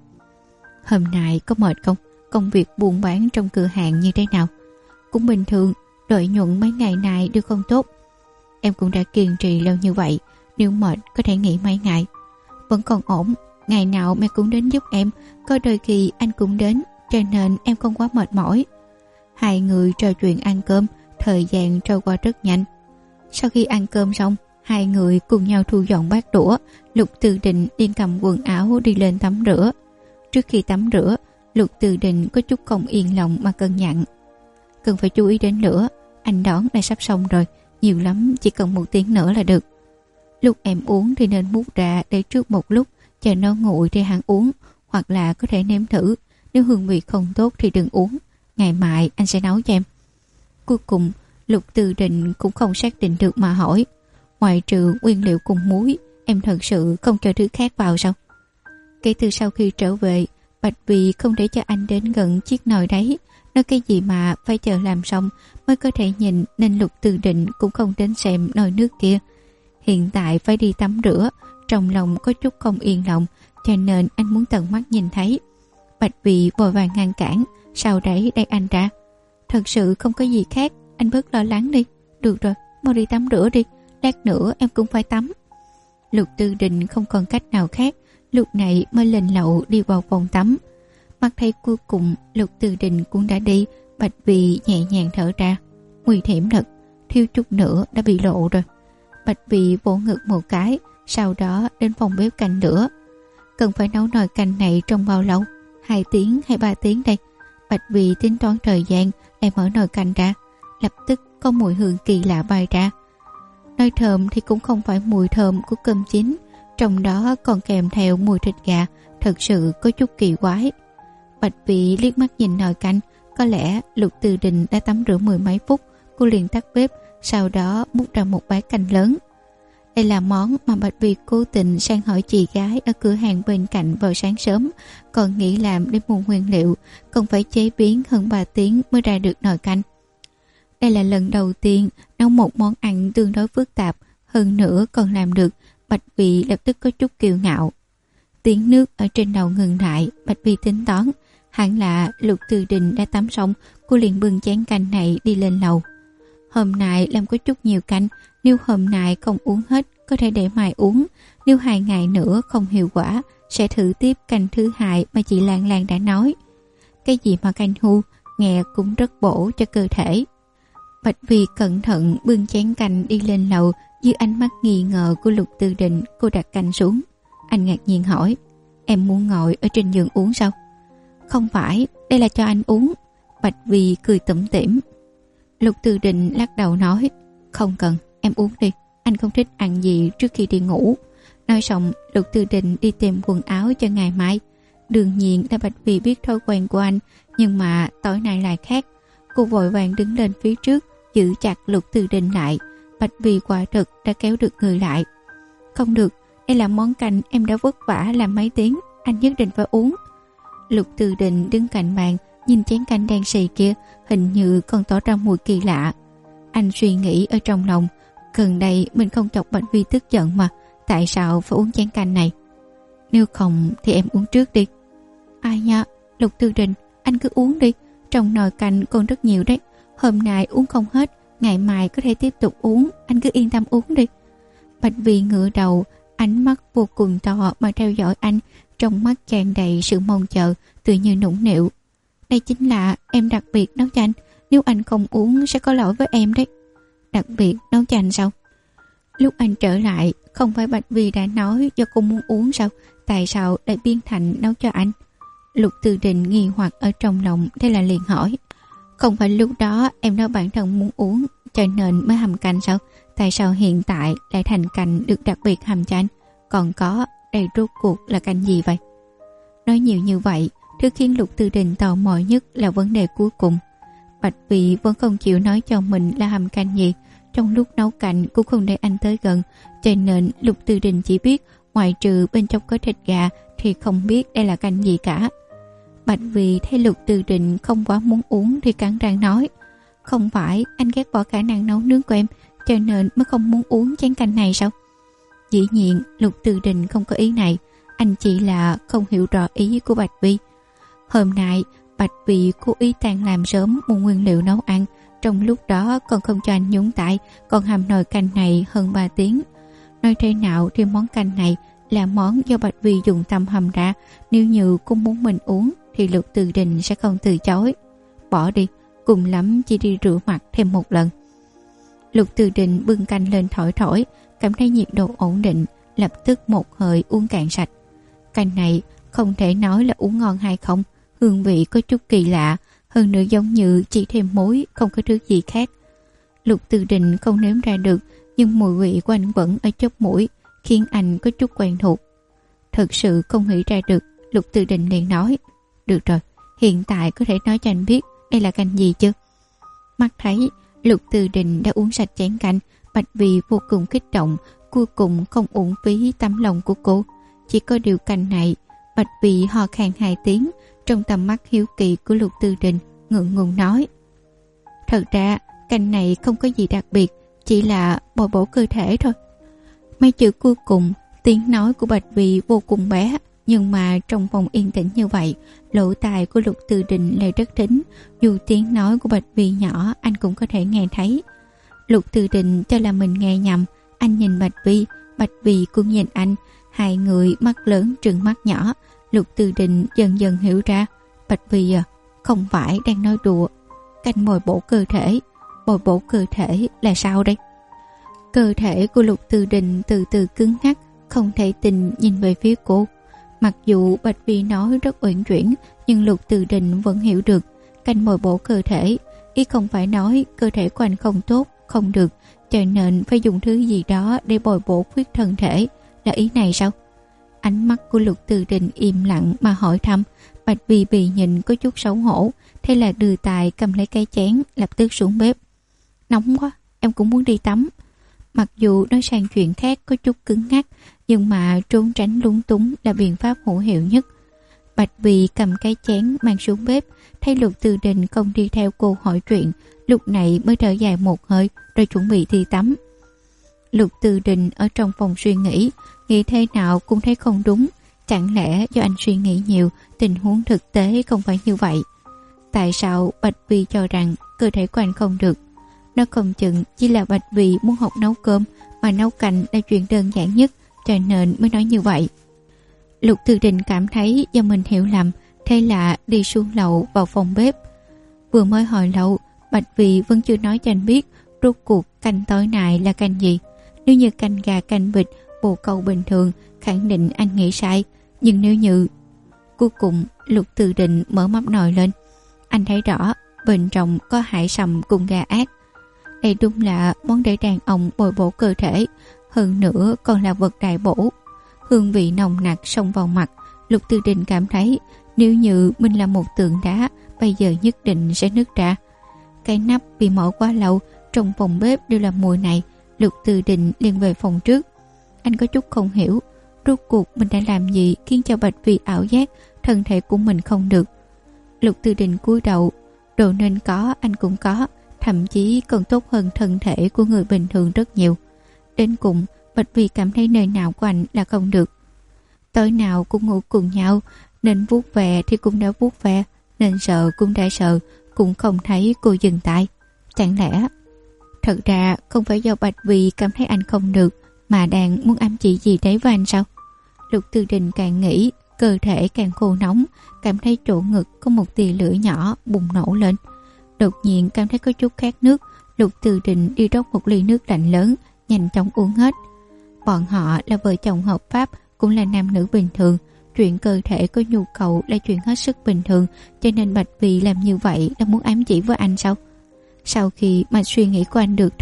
Hôm nay có mệt không? Công việc buôn bán trong cửa hàng như thế nào? Cũng bình thường, lợi nhuận mấy ngày này đều không tốt. Em cũng đã kiên trì lâu như vậy, nếu mệt có thể nghỉ mấy ngày. Vẫn còn ổn, ngày nào mẹ cũng đến giúp em, có đôi khi anh cũng đến, cho nên em không quá mệt mỏi. Hai người trò chuyện ăn cơm, thời gian trôi qua rất nhanh. Sau khi ăn cơm xong, hai người cùng nhau thu dọn bát đũa. Lục Tư Đình đi cầm quần áo đi lên tắm rửa. Trước khi tắm rửa, Lục Tư Đình có chút không yên lòng mà cân nhắc. Cần phải chú ý đến lửa, anh đón đã sắp xong rồi, nhiều lắm chỉ cần 1 tiếng nữa là được. Lúc em uống thì nên múc ra để trước một lúc, chờ nó nguội thì hẳn uống, hoặc là có thể nếm thử. Nếu hương vị không tốt thì đừng uống, ngày mai anh sẽ nấu cho em. Cuối cùng Lục Tư Đình cũng không xác định được mà hỏi, ngoại trừ nguyên liệu cùng muối, em thật sự không cho thứ khác vào sao? Kể từ sau khi trở về, Bạch Vì không để cho anh đến gần chiếc nồi đấy, nói cái gì mà phải chờ làm xong mới có thể nhìn, nên Lục Tư Đình cũng không đến xem nồi nước kia. Hiện tại phải đi tắm rửa, trong lòng có chút không yên lòng, cho nên anh muốn tận mắt nhìn thấy. Bạch Vì vội vàng ngăn cản, sau đấy đẩy anh ra. Thật sự không có gì khác, anh bớt lo lắng đi. Được rồi, mau đi tắm rửa đi, lát nữa em cũng phải tắm. Lục Tư Đình không còn cách nào khác, lúc này mới lên lầu đi vào phòng tắm. Mắt thấy cuối cùng Lục Tư Đình cũng đã đi, Bạch Vì nhẹ nhàng thở ra. Nguy hiểm thật, thiếu chút nữa đã bị lộ rồi. Bạch Vì vỗ ngực một cái, sau đó đến phòng bếp canh lửa. Cần phải nấu nồi canh này trong bao lâu? 2 tiếng hay 3 tiếng đây? Bạch Vì tính toán thời gian, lại mở nồi canh ra. Lập tức có mùi hương kỳ lạ bay ra. Nói thơm thì cũng không phải mùi thơm của cơm chín, trong đó còn kèm theo mùi thịt gà, thật sự có chút kỳ quái. Bạch Vì liếc mắt nhìn nồi canh, có lẽ Lục Tư Đình đã tắm rửa 10 mấy phút, cô liền tắt bếp, sau đó múc ra một bát canh lớn. Đây là món mà Bạch Vì cố tình sang hỏi chị gái ở cửa hàng bên cạnh vào sáng sớm, còn nghĩ làm để mua nguyên liệu, còn phải chế biến hơn 3 tiếng mới ra được nồi canh. Đây là lần đầu tiên nấu một món ăn tương đối phức tạp, hơn nữa còn làm được. Bạch Vì lập tức có chút kiêu ngạo. Tiếng nước ở trên đầu ngừng lại, Bạch Vì tính toán, hẳn là Lục Tư Đình đã tắm xong, cô liền bưng chén canh này đi lên lầu. Hôm nay làm có chút nhiều canh, nếu hôm nay không uống hết có thể để mai uống, nếu 2 ngày nữa không hiệu quả sẽ thử tiếp canh thứ 2 mà chị Lan Lan đã nói. Cái gì mà canh hu, nghe cũng rất bổ cho cơ thể. Bạch Vì cẩn thận bưng chén canh đi lên lầu, dưới ánh mắt nghi ngờ của Lục Tư Đình, cô đặt canh xuống. Anh ngạc nhiên hỏi, em muốn ngồi ở trên giường uống sao? Không phải, đây là cho anh uống. Bạch Vì cười tủm tỉm. Lục Tư Đình lắc đầu nói, không cần, em uống đi, anh không thích ăn gì trước khi đi ngủ. Nói xong, Lục Tư Đình đi tìm quần áo cho ngày mai. Đương nhiên là Bạch Vì biết thói quen của anh, nhưng mà tối nay lại khác. Cô vội vàng đứng lên phía trước, giữ chặt Lục Tư Đình lại. Bạch Vì quả thực đã kéo được người lại. Không được, đây là món canh em đã vất vả làm mấy tiếng, anh nhất định phải uống. Lục Tư Đình đứng cạnh bàn, nhìn chén canh đen xì kia, hình như còn tỏ ra mùi kỳ lạ. Anh suy nghĩ ở trong lòng, gần đây mình không chọc Bạch Vi tức giận mà, tại sao phải uống chén canh này? Nếu không thì em uống trước đi. Ai nha, Lục Tư Đình, anh cứ uống đi, trong nồi canh còn rất nhiều đấy. Hôm nay uống không hết, ngày mai có thể tiếp tục uống, anh cứ yên tâm uống đi. Bạch Vi ngửa đầu, ánh mắt vô cùng to mà theo dõi anh, trong mắt tràn đầy sự mong chờ, tự như nũng nịu. Đây chính là em đặc biệt nấu cho anh, nếu anh không uống sẽ có lỗi với em đấy. Đặc biệt nấu cho anh sao? Lúc anh trở lại, không phải Bạch Vi đã nói do cô muốn uống sao? Tại sao lại biến thành nấu cho anh? Lục Tư Đình nghi hoặc ở trong lòng, thế là liền hỏi. Không phải lúc đó em nói bản thân muốn uống cho nên mới hầm canh sao? tại sao hiện tại lại thành canh được đặc biệt hầm cho anh? Còn có, đây rốt cuộc là canh gì vậy? Nói nhiều như vậy, thứ khiến Lục Tư Đình tò mò nhất là vấn đề cuối cùng. Bạch Vy vẫn không chịu nói cho mình là hầm canh gì. Trong lúc nấu canh cũng không để anh tới gần, cho nên Lục Tư Đình chỉ biết ngoại trừ bên trong có thịt gà thì không biết đây là canh gì cả. Bạch Vy thấy Lục Tư Đình không quá muốn uống thì cắn răng nói: không phải anh ghét bỏ khả năng nấu nướng của em cho nên mới không muốn uống chén canh này sao? Dĩ nhiên Lục Tư Đình không có ý này, anh chỉ là không hiểu rõ ý của Bạch Vy. Hôm nay Bạch Vy cố ý tan làm sớm mua nguyên liệu nấu ăn, trong lúc đó còn không cho anh nhúng tải, còn hầm nồi canh này hơn 3 tiếng. Nói thế nào thì món canh này là món do Bạch Vy dùng tâm hầm ra, nếu như cô muốn mình uống thì Lục Tư Đình sẽ không từ chối. Bỏ đi, cùng lắm chỉ đi rửa mặt thêm một lần. Lục Tư Đình bưng canh lên thổi thổi, cảm thấy nhiệt độ ổn định, lập tức một hơi uống cạn sạch. Canh này không thể nói là uống ngon hay không, hương vị có chút kỳ lạ, hơn nữa giống như chỉ thêm muối, không có thứ gì khác. Lục Tư Đình không nếm ra được, nhưng mùi vị của anh vẫn ở chóp mũi, khiến anh có chút quen thuộc. Thật sự không nghĩ ra được, Lục Tư Đình liền nói: được rồi, hiện tại có thể nói cho anh biết đây là canh gì chứ? Mắt thấy Lục Tư Đình đã uống sạch chén canh, Bạch Vy vô cùng kích động, cuối cùng không uổng phí tấm lòng của cô. Chỉ có điều canh này, Bạch Vy ho khan 2 tiếng, trong tầm mắt hiếu kỳ của Lục Tư Đình ngượng ngùng nói: thật ra canh này không có gì đặc biệt, chỉ là bồi bổ cơ thể thôi. Mấy chữ cuối cùng, tiếng nói của Bạch Vy vô cùng bé, nhưng mà trong phòng yên tĩnh như vậy, lỗ tai của Lục Tư Đình lại rất thính, dù tiếng nói của Bạch Vy nhỏ anh cũng có thể nghe thấy. Lục Tư Đình cho là mình nghe nhầm, anh nhìn Bạch Vy cũng nhìn anh, hai người mắt lớn trừng mắt nhỏ. Lục Tư Đình dần dần hiểu ra, Bạch Vy không phải đang nói đùa. Canh bồi bổ cơ thể, bồi bổ cơ thể là sao đây? Cơ thể của Lục Tư Đình từ từ cứng ngắc, không thể tin nhìn về phía cô. Mặc dù Bạch Vy nói rất uyển chuyển, nhưng Lục Tư Đình vẫn hiểu được. Canh bồi bổ cơ thể, ý không phải nói cơ thể của anh không tốt, không được, cho nên phải dùng thứ gì đó để bồi bổ khuyết thân thể, là ý này sao? Ánh mắt của Lục Tư Đình im lặng mà hỏi thăm. Bạch Vy bị nhìn có chút xấu hổ, thế là đưa tay cầm lấy cái chén, lập tức xuống bếp. Nóng quá, em cũng muốn đi tắm. Mặc dù nói sang chuyện khác có chút cứng ngắc, nhưng mà trốn tránh lúng túng là biện pháp hữu hiệu nhất. Bạch Vy cầm cái chén mang xuống bếp, thấy Lục Tư Đình không đi theo cô hỏi chuyện, lúc này mới thở dài một hơi rồi chuẩn bị đi tắm. Lục Tư Đình ở trong phòng suy nghĩ thế nào cũng thấy không đúng. Chẳng lẽ do anh suy nghĩ nhiều, tình huống thực tế không phải như vậy? Tại sao Bạch Vy cho rằng cơ thể của anh không được? Nó không chừng chỉ là Bạch Vy muốn học nấu cơm, mà nấu canh là chuyện đơn giản nhất, cho nên mới nói như vậy. Lục Tư Đình cảm thấy do mình hiểu lầm, thế là đi xuống lầu vào phòng bếp. Vừa mới hỏi lậu, Bạch Vy vẫn chưa nói cho anh biết rốt cuộc canh tối nay là canh gì. Nếu như canh gà, canh vịt, bồ câu bình thường, khẳng định anh nghĩ sai. Nhưng nếu như... Cuối cùng Lục Tư Đình mở mắt nồi lên. Anh thấy rõ bên trong có hải sầm cùng gà ác. Đây đúng là món để đàn ông bồi bổ cơ thể, hơn nữa còn là vật đại bổ. Hương vị nồng nặc xông vào mặt. Lục Tư Đình cảm thấy nếu như mình là một tượng đá, bây giờ nhất định sẽ nứt ra. Cái nắp bị mở quá lâu, trong phòng bếp đều là mùi này. Lục Tư Đình liền về phòng trước. Anh có chút không hiểu, rốt cuộc mình đã làm gì khiến cho Bạch Vy ảo giác thân thể của mình không được. Lục Tư Đình cúi đầu, đồ nên có anh cũng có, thậm chí còn tốt hơn thân thể của người bình thường rất nhiều. Đến cùng Bạch Vy cảm thấy nơi nào của anh là không được. Tối nào cũng ngủ cùng nhau, nên vuốt ve thì cũng đã vuốt ve, nên sợ cũng đã sợ, cũng không thấy cô dừng tay. Chẳng lẽ thật ra không phải do Bạch Vy cảm thấy anh không được, mà đang muốn ám chỉ gì đấy với anh sao? Lục Tư Đình càng nghĩ, cơ thể càng khô nóng, cảm thấy chỗ ngực có một tia lửa nhỏ bùng nổ lên. Đột nhiên cảm thấy có chút khát nước, Lục Tư Đình đi rót một ly nước lạnh lớn, nhanh chóng uống hết. Bọn họ là vợ chồng hợp pháp, cũng là nam nữ bình thường, chuyện cơ thể có nhu cầu là chuyện hết sức bình thường, cho nên Bạch Vy làm như vậy là muốn ám chỉ với anh sao? Sau khi mà suy nghĩ của anh được thông,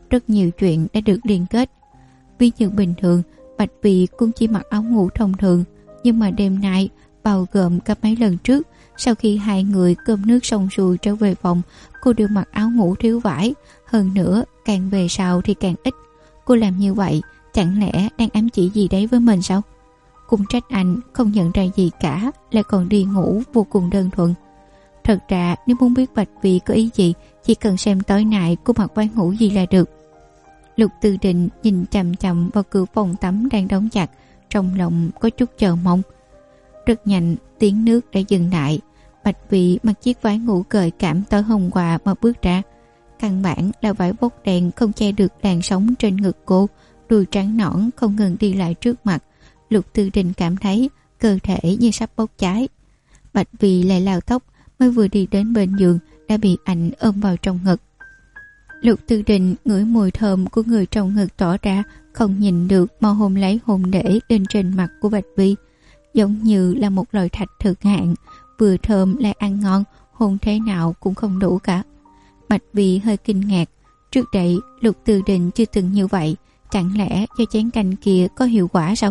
rất nhiều chuyện đã được liên kết. Ví như bình thường, Bạch Vì cũng chỉ mặc áo ngủ thông thường, nhưng mà đêm nay, bao gồm cả mấy lần trước, sau khi hai người cơm nước xong xuôi trở về phòng, cô đều mặc áo ngủ thiếu vải. Hơn nữa, càng về sau thì càng ít. Cô làm như vậy, chẳng lẽ đang ám chỉ gì đấy với mình sao? Cũng trách anh không nhận ra gì cả, lại còn đi ngủ vô cùng đơn thuần. Thật ra nếu muốn biết Bạch Vì có ý gì, chỉ cần xem tối nay cô mặc váy ngủ gì là được. Lục Tư Định nhìn chằm chằm vào cửa phòng tắm đang đóng chặt, trong lòng có chút chờ mong. Rất nhanh, tiếng nước đã dừng lại. Bạch Vì mặc chiếc váy ngủ gợi cảm tối hôm qua mà bước ra. Căn bản là vải bốc đèn không che được làn sóng trên ngực cô, đùi trắng nõn không ngừng đi lại trước mặt. Lục Tư Định cảm thấy cơ thể như sắp bốc cháy. Bạch Vì lại lao tóc, mới vừa đi đến bên giường đã bị anh ôm vào trong ngực. Lục Tư Định ngửi mùi thơm của người trong ngực tỏ ra không nhìn được, mau hôn lấy hôn để lên trên mặt của Bạch Vi, giống như là một loại thạch thực hạn, vừa thơm lại ăn ngon, hôn thế nào cũng không đủ cả. Bạch Vi hơi kinh ngạc, trước đây Lục Tư Định chưa từng như vậy, chẳng lẽ do chén canh kia có hiệu quả sao?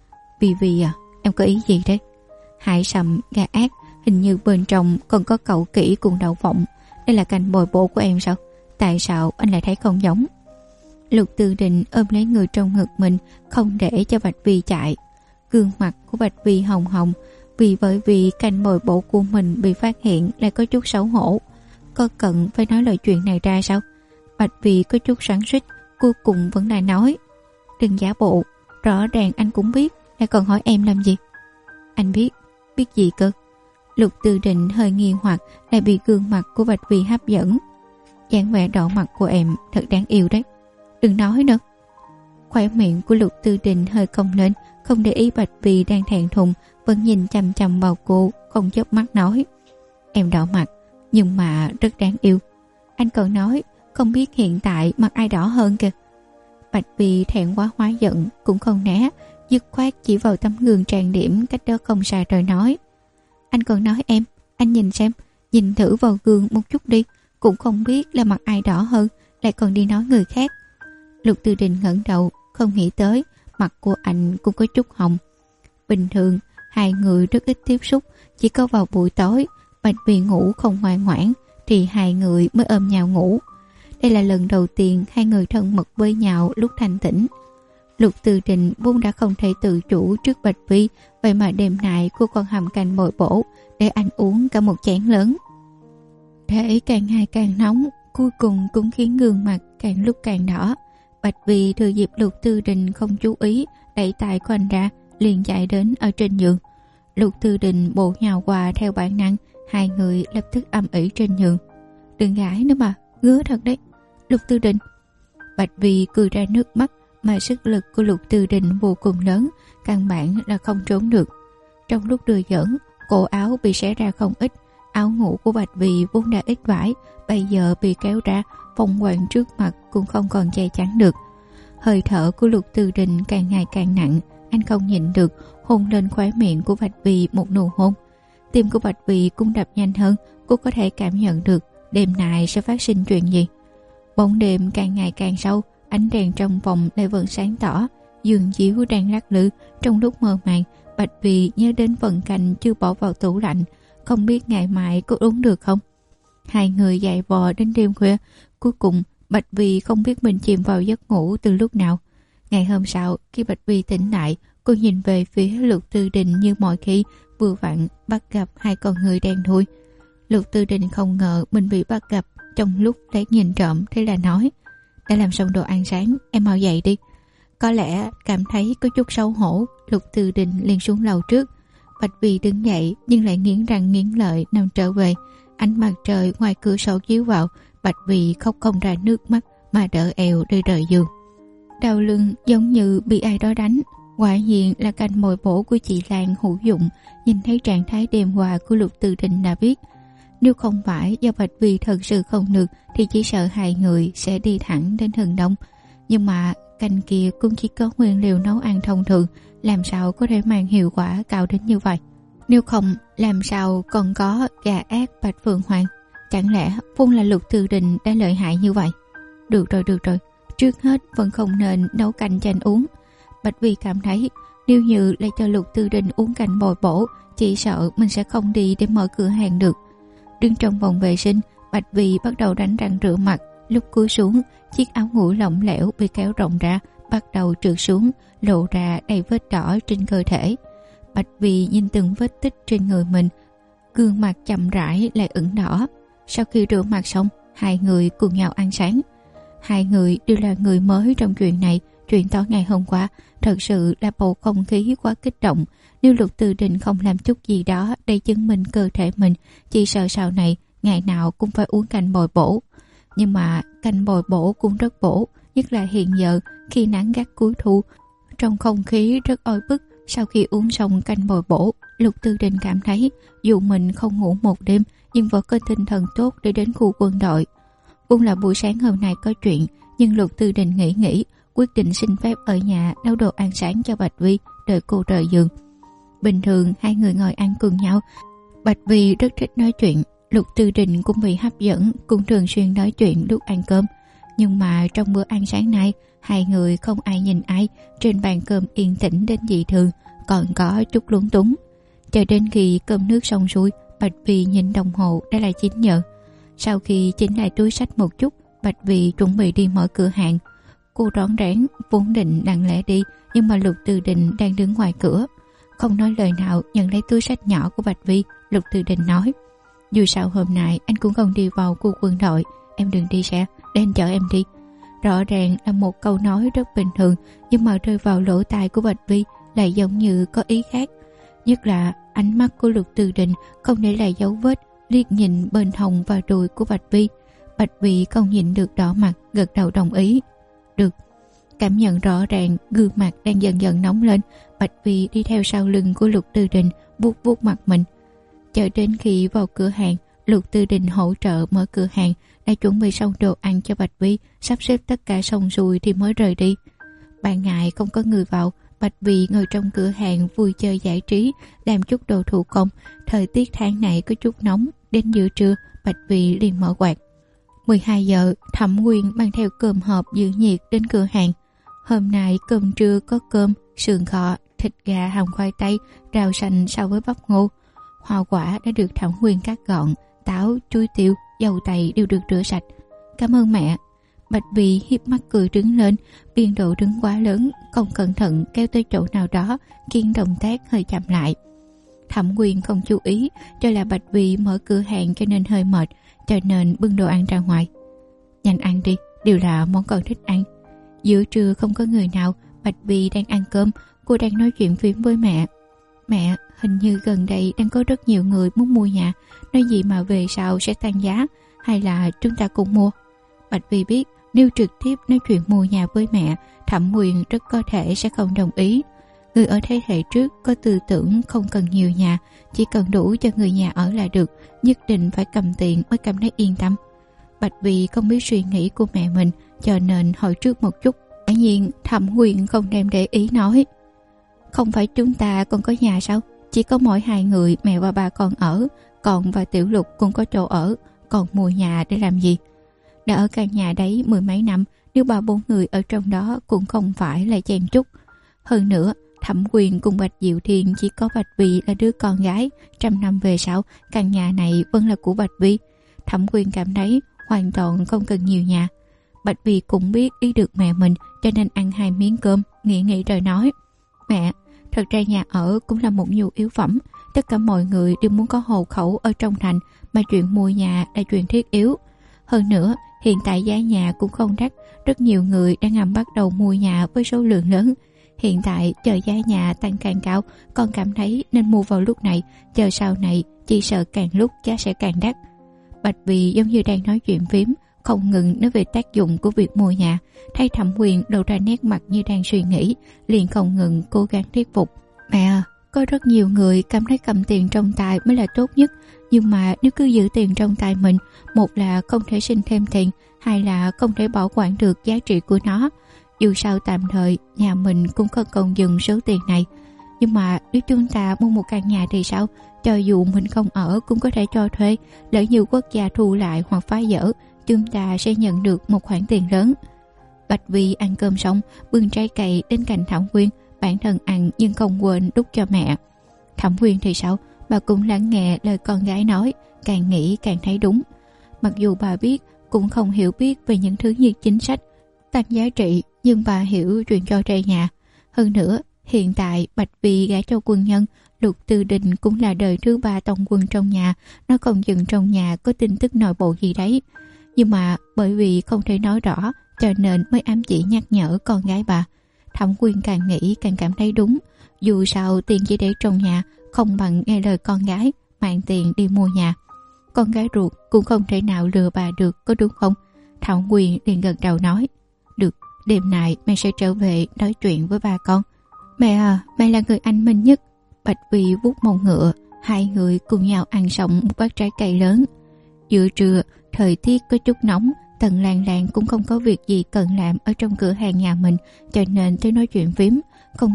Vi à, em có ý gì đấy? Hải sầm gà ác, hình như bên trong còn có cậu kỹ cùng đậu phộng. Đây là canh bồi bổ của em sao? Tại sao anh lại thấy không giống? Lục Tư Định ôm lấy người trong ngực mình, không để cho Bạch Vi chạy. Gương mặt của Bạch Vi hồng hồng, bởi vì canh bồi bổ của mình bị phát hiện lại có chút xấu hổ. Có cần phải nói lời chuyện này ra sao? Bạch Vi có chút xoắn xuýt, cuối cùng vẫn là nói: đừng giả bộ, rõ ràng anh cũng biết, lại còn hỏi em làm gì? Anh biết gì cơ? Lục Tư Định hơi nghi hoặc, lại bị gương mặt của Bạch Vi hấp dẫn. Dáng vẻ đỏ mặt của em thật đáng yêu đấy. Đừng nói nữa. Khóe miệng của Lục Tư Định hơi cong lên, không để ý Bạch Vi đang thẹn thùng, vẫn nhìn chằm chằm vào cô, không chớp mắt nói: em đỏ mặt, nhưng mà rất đáng yêu. Anh còn nói không biết hiện tại mặt ai đỏ hơn kìa. Bạch Vi thẹn quá hóa giận, cũng không né, dứt khoát chỉ vào tấm gương trang điểm cách đó không xa rồi nói: anh còn nói em, anh nhìn xem, nhìn thử vào gương một chút đi, cũng không biết là mặt ai đỏ hơn, lại còn đi nói người khác. Lục Tư Định ngẩng đầu, không nghĩ tới mặt của anh cũng có chút hồng. Bình thường hai người rất ít tiếp xúc, chỉ có vào buổi tối Bạch Vi ngủ không ngoan ngoãn thì hai người mới ôm nhau ngủ. Đây là lần đầu tiên hai người thân mật với nhau lúc thanh tĩnh. Lục Tư Định vốn đã không thể tự chủ trước Bạch Vi, vậy mà đêm nay cô còn hầm canh bồi bổ để anh uống cả một chén lớn. Thể càng ngày càng nóng, cuối cùng cũng khiến gương mặt càng lúc càng đỏ. Bạch Vi thừa dịp Lục Tư Định không chú ý, đẩy tay của anh ra, liền chạy đến ở trên giường. Lục Tư Định bổ nhào qua theo bản năng, hai người lập tức ầm ĩ trên giường. Đừng gãi nữa mà, ngứa thật đấy. Lục Tư Định. Bạch Vi cười ra nước mắt, mà sức lực của Lục Tư Định vô cùng lớn, căn bản là không trốn được. Trong lúc đưa giỡn, cổ áo bị xé ra không ít, áo ngủ của Bạch Vi vốn đã ít vải, bây giờ bị kéo ra, phong quang trước mặt cũng không còn che chắn được. Hơi thở của Lục Tư Định càng ngày càng nặng, anh không nhịn được, hôn lên khóe miệng của Bạch Vi một nụ hôn. Tim của Bạch Vi cũng đập nhanh hơn, cô có thể cảm nhận được đêm nay sẽ phát sinh chuyện gì. Bóng đêm càng ngày càng sâu, ánh đèn trong phòng lại vẫn sáng tỏ, giường chiếu đang lắc lư. Trong lúc mơ màng, Bạch Vi nhớ đến phần canh chưa bỏ vào tủ lạnh, không biết ngày mai có uống được không. Hai người dày vò đến đêm khuya, cuối cùng Bạch Vi không biết mình chìm vào giấc ngủ từ lúc nào. Ngày hôm sau, khi Bạch Vi tỉnh lại, cô nhìn về phía Lục Tư Định như mọi khi, vừa vặn bắt gặp hai con người đen thui. Lục Tư Định không ngờ mình bị bắt gặp trong lúc đang nhìn trộm, thế là nói: đã làm xong đồ ăn sáng, em mau dậy đi. Có lẽ cảm thấy có chút xấu hổ, Lục Tư Định liền xuống lầu trước. Bạch Vi đứng dậy nhưng lại nghiến răng nghiến lợi nằm trở về. Ánh mặt trời ngoài cửa sổ chiếu vào, Bạch Vi khóc không ra nước mắt mà đỡ eo đi rời giường. Đau lưng giống như bị ai đó đánh. Quả nhiên là canh mồi bổ của chị Lan hữu dụng. Nhìn thấy trạng thái đêm qua của Lục Tư Định đã biết, nếu không phải do Bạch Vi thật sự không được thì chỉ sợ hai người sẽ đi thẳng đến Hừng Đông. Nhưng mà canh kia cũng chỉ có nguyên liệu nấu ăn thông thường, làm sao có thể mang hiệu quả cao đến như vậy. Nếu không, làm sao còn có gà ác Bạch Phượng Hoàng? Chẳng lẽ vốn là Lục Tư Định đã lợi hại như vậy? Được rồi, Trước hết vẫn không nên nấu canh cho anh uống. Bạch Vi cảm thấy nếu như lại cho Lục Tư Đình uống canh bồi bổ, chỉ sợ mình sẽ không đi để mở cửa hàng được. Đứng trong phòng vệ sinh, Bạch Vi bắt đầu đánh răng rửa mặt. Lúc cúi xuống, chiếc áo ngủ lỏng lẻo bị kéo rộng ra, bắt đầu trượt xuống, lộ ra đầy vết đỏ trên cơ thể. Bạch Vi nhìn từng vết tích trên người mình, gương mặt chậm rãi lại ửng đỏ. Sau khi rửa mặt xong, hai người cùng nhau ăn sáng. Hai người đều là người mới trong chuyện này. Chuyện tối ngày hôm qua thật sự là bầu không khí quá kích động. Nếu Lục Tư Đình không làm chút gì đó để chứng minh cơ thể mình, chỉ sợ sau này ngày nào cũng phải uống canh bồi bổ. Nhưng mà canh bồi bổ cũng rất bổ, nhất là hiện giờ khi nắng gắt cuối thu, trong không khí rất oi bức. Sau khi uống xong canh bồi bổ, Lục Tư Đình cảm thấy dù mình không ngủ một đêm nhưng vẫn có tinh thần tốt để đến khu quân đội. Vốn là buổi sáng hôm nay có chuyện, nhưng Lục Tư Đình nghĩ quyết định xin phép ở nhà nấu đồ ăn sáng cho Bạch Vi, đợi cô rời giường. Bình thường hai người ngồi ăn cùng nhau, Bạch Vi rất thích nói chuyện. Lục Tư Đình cũng bị hấp dẫn, cũng thường xuyên nói chuyện lúc ăn cơm. Nhưng mà trong bữa ăn sáng nay, hai người không ai nhìn ai, trên bàn cơm yên tĩnh đến dị thường, còn có chút lúng túng. Cho đến khi cơm nước xong xuôi, Bạch Vi nhìn đồng hồ đã là 9 giờ. Sau khi chỉnh lại túi xách một chút, Bạch Vi chuẩn bị đi mở cửa hàng. Cô rón rén vốn định lặng lẽ đi, nhưng mà Lục Tư Đình đang đứng ngoài cửa, không nói lời nào nhận lấy túi xách nhỏ của Bạch Vi. Lục Tư Đình nói: dù sao hôm nay anh cũng không đi vào khu quân đội, em đừng đi xe, để anh chở em đi. Rõ ràng là một câu nói rất bình thường, nhưng mà rơi vào lỗ tai của Bạch Vi lại giống như có ý khác. Nhất là ánh mắt của Lục Tư Đình không để lại dấu vết, liếc nhìn bên hông và đùi của Bạch Vi. Bạch Vi không nhịn được đỏ mặt, gật đầu đồng ý. Được. Cảm nhận rõ ràng gương mặt đang dần dần nóng lên, Bạch Vi đi theo sau lưng của Lục Tư Đình, vuốt vuốt mặt mình. Chờ đến khi vào cửa hàng, Lục Tư Đình hỗ trợ mở cửa hàng, đã chuẩn bị xong đồ ăn cho Bạch Vi, sắp xếp tất cả xong xuôi thì mới rời đi. Ban ngày không có người vào, Bạch Vi ngồi trong cửa hàng vui chơi giải trí, làm chút đồ thủ công. Thời tiết tháng này có chút nóng, đến giữa trưa Bạch Vi liền mở quạt. 12 giờ, Thẩm Nguyên mang theo cơm hộp giữ nhiệt đến cửa hàng. Hôm nay cơm trưa có cơm, sườn kho, thịt gà, hầm khoai tây, rau xanh xào với bắp ngô. Hoa quả đã được Thẩm Nguyên cắt gọn, táo, chuối tiêu, dầu tây đều được rửa sạch. Cảm ơn mẹ. Bạch Vi hiếp mắt cười đứng lên, biên độ đứng quá lớn, không cẩn thận kéo tới chỗ nào đó, khiến động tác hơi chậm lại. Thẩm Nguyên không chú ý, cho là Bạch Vi mở cửa hàng cho nên hơi mệt, cho nên bưng đồ ăn ra ngoài. Nhanh ăn đi, đều là món con thích ăn. Giữa trưa không có người nào, Bạch Vi đang ăn cơm, cô đang nói chuyện phím với mẹ. Mẹ, hình như gần đây đang có rất nhiều người muốn mua nhà, nói gì mà về sau sẽ tăng giá, hay là chúng ta cùng mua? Bạch Vi biết nếu trực tiếp nói chuyện mua nhà với mẹ, Thẩm Nguyên rất có thể sẽ không đồng ý. Người ở thế hệ trước có tư tưởng không cần nhiều nhà, chỉ cần đủ cho người nhà ở là được, nhất định phải cầm tiền mới cảm thấy yên tâm. Bạch Vi không biết suy nghĩ của mẹ mình, cho nên hỏi trước một chút. Quả nhiên Thẩm Nguyên không đem để ý nói: không phải chúng ta còn có nhà sao? Chỉ có mỗi hai người, mẹ và ba con ở, con và Tiểu Lục cũng có chỗ ở, còn mua nhà để làm gì? Đã ở căn nhà đấy 10 mấy năm, nếu 3-4 người ở trong đó cũng không phải là chen chúc. Hơn nữa, Thẩm Quyền cùng Bạch Diệu Thiên chỉ có Bạch Vi là đứa con gái, 100 năm về sau, căn nhà này vẫn là của Bạch Vi. Thẩm Quyền cảm thấy hoàn toàn không cần nhiều nhà. Bạch Vi cũng biết ý được mẹ mình, cho nên ăn 2 miếng cơm, nghĩ rồi nói: mẹ, thật ra nhà ở cũng là một nhu yếu phẩm, tất cả mọi người đều muốn có hộ khẩu ở trong thành, mà chuyện mua nhà là chuyện thiết yếu. Hơn nữa, hiện tại giá nhà cũng không đắt, rất nhiều người đang ngầm bắt đầu mua nhà với số lượng lớn. Hiện tại chờ giá nhà tăng càng cao, con cảm thấy nên mua vào lúc này, chờ sau này chỉ sợ càng lúc giá sẽ càng đắt. Bạch Vi giống như đang nói chuyện phím, không ngừng nói về tác dụng của việc mua nhà. Thấy Thẩm Quyền lộ ra nét mặt như đang suy nghĩ, liền không ngừng cố gắng thuyết phục. Mẹ à, có rất nhiều người cảm thấy cầm tiền trong tay mới là tốt nhất, nhưng mà nếu cứ giữ tiền trong tay mình, một là không thể sinh thêm tiền, hai là không thể bảo quản được giá trị của nó. Dù sao tạm thời nhà mình cũng không còn dừng số tiền này, nhưng mà nếu chúng ta mua một căn nhà thì sao? Cho dù mình không ở cũng có thể cho thuê, lỡ như quốc gia thu lại hoặc phá dỡ, chúng ta sẽ nhận được một khoản tiền lớn. Bạch Vi ăn cơm xong, bưng trái cây đến cạnh Thẩm Quyên, bản thân ăn nhưng không quên đút cho mẹ. Thẩm Quyên thì sao? Bà cũng lắng nghe lời con gái nói, càng nghĩ càng thấy đúng. Mặc dù bà biết cũng không hiểu biết về những thứ như chính sách tăng giá trị, nhưng bà hiểu chuyện cho trầy nhà. Hơn nữa, hiện tại Bạch Vi gả cho quân nhân, Lục Tư Đình cũng là đời thứ 3 tổng quân trong nhà, nó còn dừng trong nhà có tin tức nội bộ gì đấy. Nhưng mà bởi vì không thể nói rõ, cho nên mới ám chỉ nhắc nhở con gái bà. Thẩm Quyên càng nghĩ càng cảm thấy đúng. Dù sao tiền chỉ để trong nhà, không bằng nghe lời con gái, mang tiền đi mua nhà. Con gái ruột cũng không thể nào lừa bà được, có đúng không? Thẩm Quyên liền gật đầu nói, được, đêm nay mẹ sẽ trở về nói chuyện với ba con. Mẹ à, mẹ là người anh minh nhất. Bạch Vi vuốt mông ngựa, hai người cùng nhau ăn xong một bát trái cây lớn. Giữa trưa, thời tiết có chút nóng, Tần Lan Lan cũng không có việc gì cần làm ở trong cửa hàng nhà mình, cho nên tới nói chuyện phím. Không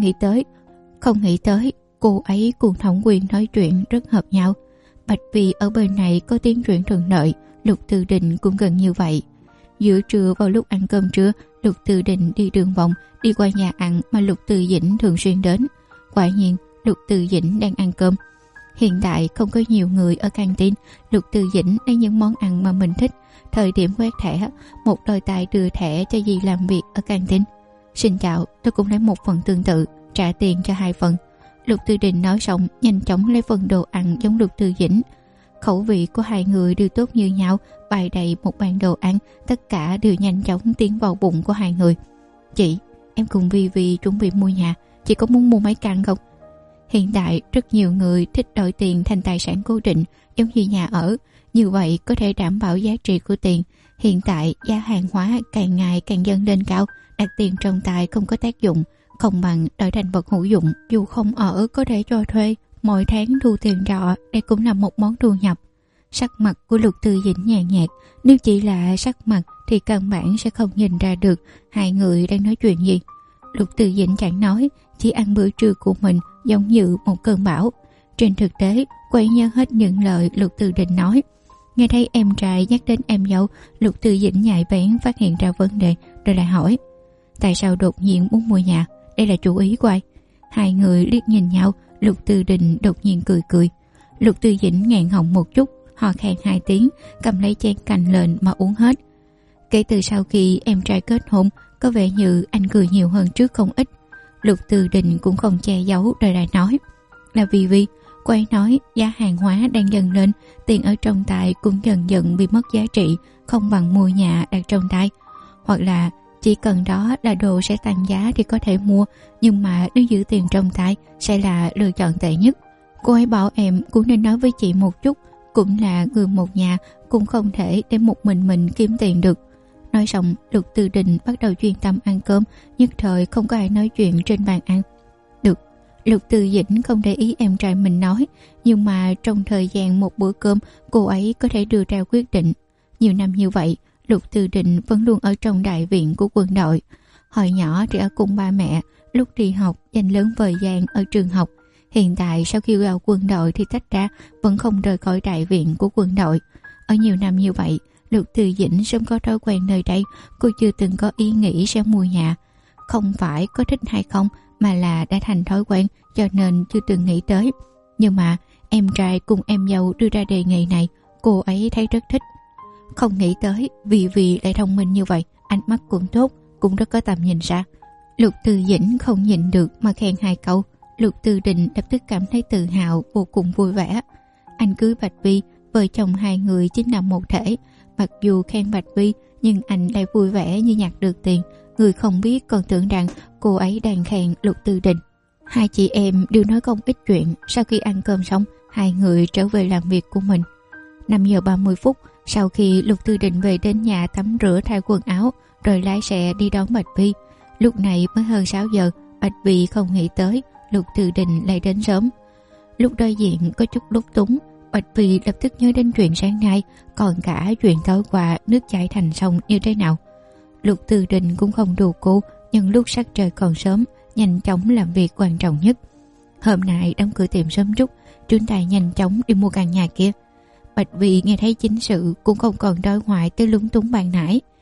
nghĩ tới, cô ấy cùng Thẩm Quyên nói chuyện rất hợp nhau. Bạch Vi ở bên này có tiếng chuyện thuận lợi, Lục Tư Đình cũng gần như vậy. Giữa trưa vào lúc ăn cơm trưa, Lục Tư Đình đi đường vòng, đi qua nhà ăn mà Lục Tư Dĩnh thường xuyên đến. Quả nhiên, Lục Tư Dĩnh đang ăn cơm. Hiện tại không có nhiều người ở căng tin, Lục Tư Dĩnh lấy những món ăn mà mình thích. Thời điểm quét thẻ, một đôi tay đưa thẻ cho dì làm việc ở căng tin. Xin chào, tôi cũng lấy một phần tương tự, trả tiền cho 2 phần. Lục Tư Đình nói xong, nhanh chóng lấy phần đồ ăn giống Lục Tư Dĩnh. Khẩu vị của hai người đều tốt như nhau, bày đầy một bàn đồ ăn, tất cả đều nhanh chóng tiến vào bụng của hai người. Chị, em cùng Vi Vi chuẩn bị mua nhà, chị có muốn mua mấy căn không? Hiện tại rất nhiều người thích đổi tiền thành tài sản cố định, giống như nhà ở. Như vậy có thể đảm bảo giá trị của tiền. Hiện tại giá hàng hóa càng ngày càng dâng lên cao, đặt tiền trong tay không có tác dụng, không bằng đổi thành vật hữu dụng. Dù không ở có thể cho thuê, mỗi tháng thu tiền trọ, đây cũng là một món thu nhập. Sắc mặt của Lục Tư Dĩnh nhàn nhạt, nếu chỉ là sắc mặt thì căn bản sẽ không nhìn ra được hai người đang nói chuyện gì. Lục Tư Dĩnh chẳng nói, chỉ ăn bữa trưa của mình giống như một cơn bão. Trên thực tế, quay nhớ hết những lời Lục Tư Đình nói. Nghe thấy em trai nhắc đến em dâu, Lục Tư Dĩnh nhạy bén phát hiện ra vấn đề, rồi lại hỏi, tại sao đột nhiên muốn mua nhà? Đây là chủ ý của ai? Hai người liếc nhìn nhau, Lục Tư Đình đột nhiên cười cười. Lục Tư Dĩnh nghẹn họng một chút, ho khan 2 tiếng, cầm lấy chén canh lên mà uống hết. Kể từ sau khi em trai kết hôn, có vẻ như anh cười nhiều hơn trước không ít. Lục Tư Đình cũng không che giấu, rồi lại nói, là vì cô ấy nói giá hàng hóa đang dần lên, tiền ở trong tay cũng dần dần bị mất giá trị, không bằng mua nhà đặt trong tay. Hoặc là chỉ cần đó là đồ sẽ tăng giá thì có thể mua, nhưng mà nếu giữ tiền trong tay sẽ là lựa chọn tệ nhất. Cô ấy bảo em cũng nên nói với chị một chút, cũng là người một nhà, cũng không thể để một mình kiếm tiền được. Nói xong, Lục Tư Đình bắt đầu chuyên tâm ăn cơm, nhất thời không có ai nói chuyện trên bàn ăn. Được, Lục Tư Dĩnh không để ý em trai mình nói, nhưng mà trong thời gian một bữa cơm, cô ấy có thể đưa ra quyết định. Nhiều năm như vậy, Lục Tư Đình vẫn luôn ở trong đại viện của quân đội. Hồi nhỏ thì ở cùng ba mẹ, lúc đi học dành lớn thời gian ở trường học. Hiện tại sau khi vào quân đội thì tách ra, vẫn không rời khỏi đại viện của quân đội. Ở nhiều năm như vậy, Lục Tư Dĩnh sớm có thói quen nơi đây, cô chưa từng có ý nghĩ sẽ mua nhà. Không phải có thích hay không, mà là đã thành thói quen, cho nên chưa từng nghĩ tới. Nhưng mà em trai cùng em dâu đưa ra đề nghị này, cô ấy thấy rất thích. Không nghĩ tới vì lại thông minh như vậy, ánh mắt cũng tốt, cũng rất có tầm nhìn xa. Lục Tư Dĩnh không nhịn được mà khen 2 câu. Lục Tư Đình lập tức cảm thấy tự hào, vô cùng vui vẻ. Anh cưới Bạch Vi, vợ chồng hai người chính là một thể. Mặc dù khen Bạch Vi, nhưng anh lại vui vẻ như nhặt được tiền. Người không biết còn tưởng rằng cô ấy đang khen Lục Tư Đình. Hai chị em đều nói không ít chuyện. Sau khi ăn cơm xong, hai người trở về làm việc của mình. 5 giờ 30 phút, sau khi Lục Tư Đình về đến nhà tắm rửa thay quần áo, rồi lái xe đi đón Bạch Vi. Lúc này mới hơn 6 giờ, Bạch Vi không nghĩ tới Lục Tư Đình lại đến sớm. Lúc đối diện có chút lúng túng, Bạch Vi lập tức nhớ đến chuyện sáng nay, còn cả chuyện tối qua nước chảy thành sông như thế nào. Lục Tư Đình cũng không đùa cô, nhưng lúc sắc trời còn sớm, nhanh chóng làm việc quan trọng nhất. Hôm nay đóng cửa tiệm sớm chút, chúng ta nhanh chóng đi mua căn nhà kia. Bạch Vi nghe thấy chính sự cũng không còn đối ngoại tới lúng túng ban nãy.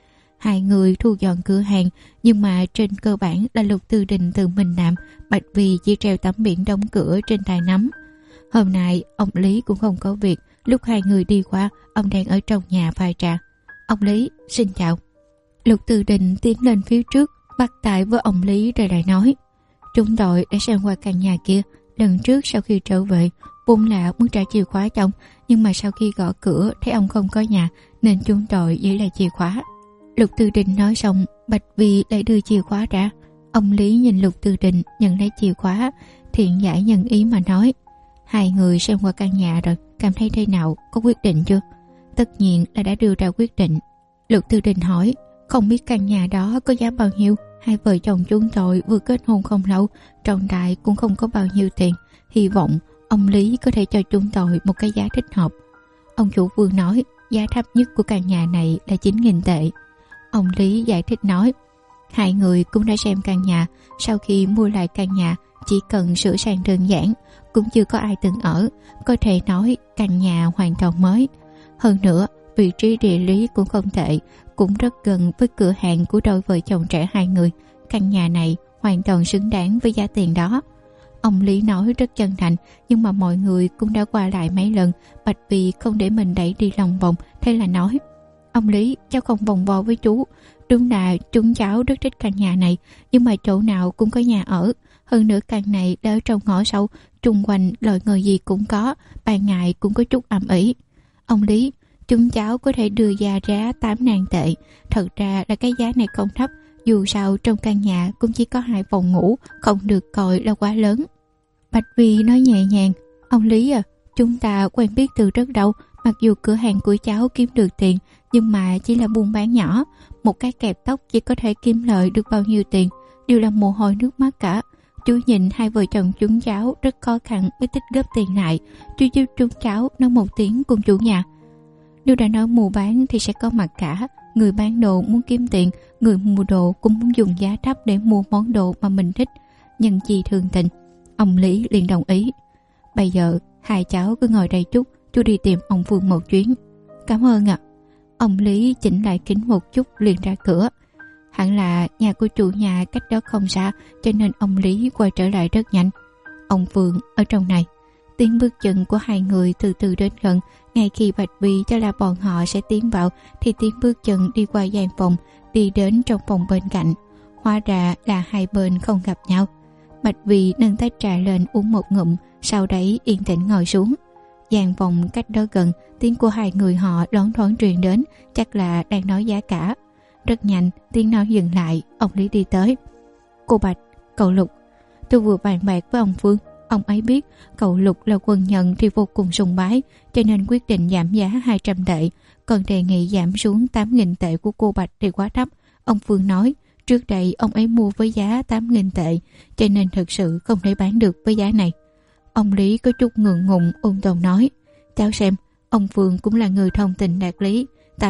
Hai người thu dọn cửa hàng, nhưng mà trên cơ bản là Lục Tư Đình tự mình làm, Bạch Vì chỉ treo tấm biển đóng cửa trên tay nắm. Hôm nay ông Lý cũng không có việc, lúc hai người đi qua, ông đang ở trong nhà pha trà. Ông Lý, xin chào. Lục Tư Đình tiến lên phía trước, bắt tay với ông Lý rồi lại nói: chúng tôi đã xem qua căn nhà kia, lần trước sau khi trở về, vốn là muốn trả chìa khóa cho ông, nhưng mà sau khi gõ cửa thấy ông không có nhà nên chúng tôi giữ lại chìa khóa. Lục Tư Đình nói xong, Bạch Vi lại đưa chìa khóa ra. Ông Lý nhìn Lục Tư Đình nhận lấy chìa khóa, thiện giải nhân ý mà nói: hai người xem qua căn nhà rồi, cảm thấy thế nào, có quyết định chưa? Tất nhiên là đã đưa ra quyết định. Lục Tư Đình hỏi: không biết căn nhà đó có giá bao nhiêu? Hai vợ chồng chúng tôi vừa kết hôn không lâu, trong tay cũng không có bao nhiêu tiền, hy vọng ông Lý có thể cho chúng tôi một cái giá thích hợp. Ông chủ Vương nói: giá thấp nhất của căn nhà này là 9.000 tệ. Ông Lý giải thích nói: hai người cũng đã xem căn nhà, sau khi mua lại căn nhà chỉ cần sửa sang đơn giản, cũng chưa có ai từng ở, có thể nói căn nhà hoàn toàn mới. Hơn nữa, vị trí địa lý cũng không tệ, cũng rất gần với cửa hàng của đôi vợ chồng trẻ hai người. Căn nhà này hoàn toàn xứng đáng với giá tiền đó. Ông Lý nói rất chân thành, nhưng mà mọi người cũng đã qua lại mấy lần. Bạch Vi không để mình đẩy đi lòng vòng, thế là nói: ông Lý, cháu không vòng vo với chú. Đúng là chúng cháu rất thích căn nhà này, nhưng mà chỗ nào cũng có nhà ở. Hơn nữa căn này đã ở trong ngõ sâu, trung quanh loài người gì cũng có, ban ngày cũng có chút ầm ĩ. Ông Lý, chúng cháu có thể đưa ra giá 8.000 tệ. Thật ra là cái giá này không thấp, dù sao trong căn nhà cũng chỉ có 2 phòng ngủ, không được coi là quá lớn. Bạch Vi nói nhẹ nhàng: ông Lý à, chúng ta quen biết từ rất lâu. Mặc dù cửa hàng của cháu kiếm được tiền, nhưng mà chỉ là buôn bán nhỏ. Một cái kẹp tóc chỉ có thể kiếm lợi được bao nhiêu tiền, đều là mồ hôi nước mắt cả. Chú nhìn hai vợ chồng chúng cháu rất khó khăn mới tích góp tiền lại. Chú giúp chúng cháu nói một tiếng cùng chủ nhà. Nếu đã nói mua bán thì sẽ có mặt cả. Người bán đồ muốn kiếm tiền, người mua đồ cũng muốn dùng giá thấp để mua món đồ mà mình thích. Nhân chi thường tình. Ông Lý liền đồng ý. Bây giờ hai cháu cứ ngồi đây chút, chú đi tìm ông Vương một chuyến. Cảm ơn ạ. Ông Lý chỉnh lại kính một chút liền ra cửa. Hẳn là nhà của chủ nhà cách đó không xa, cho nên ông Lý quay trở lại rất nhanh. Ông Vương ở trong này. Tiếng bước chân của hai người từ từ đến gần. Ngay khi Bạch Vi cho là bọn họ sẽ tiến vào, thì tiếng bước chân đi qua gian phòng, đi đến trong phòng bên cạnh. Hóa ra là hai bên không gặp nhau. Bạch Vi nâng tách trà lên uống một ngụm, sau đấy yên tĩnh ngồi xuống. Gian phòng cách đó gần, tiếng của hai người họ loáng thoáng truyền đến, chắc là đang nói giá cả. Rất nhanh, tiếng nói dừng lại, ông Lý đi tới. Cô Bạch, cậu Lục, tôi vừa bàn bạc với ông Phương. Ông ấy biết cậu Lục là quân nhân thì vô cùng sùng bái, cho nên quyết định giảm giá 200 tệ, còn đề nghị giảm xuống 8.000 tệ của cô Bạch thì quá thấp. Ông Phương nói trước đây ông ấy mua với giá 8.000 tệ, cho nên thực sự không thể bán được với giá này. Ông Lý có chút ngượng ngùng ôn tồn nói: cháu xem, ông Phương cũng là người thông tình đạt lý,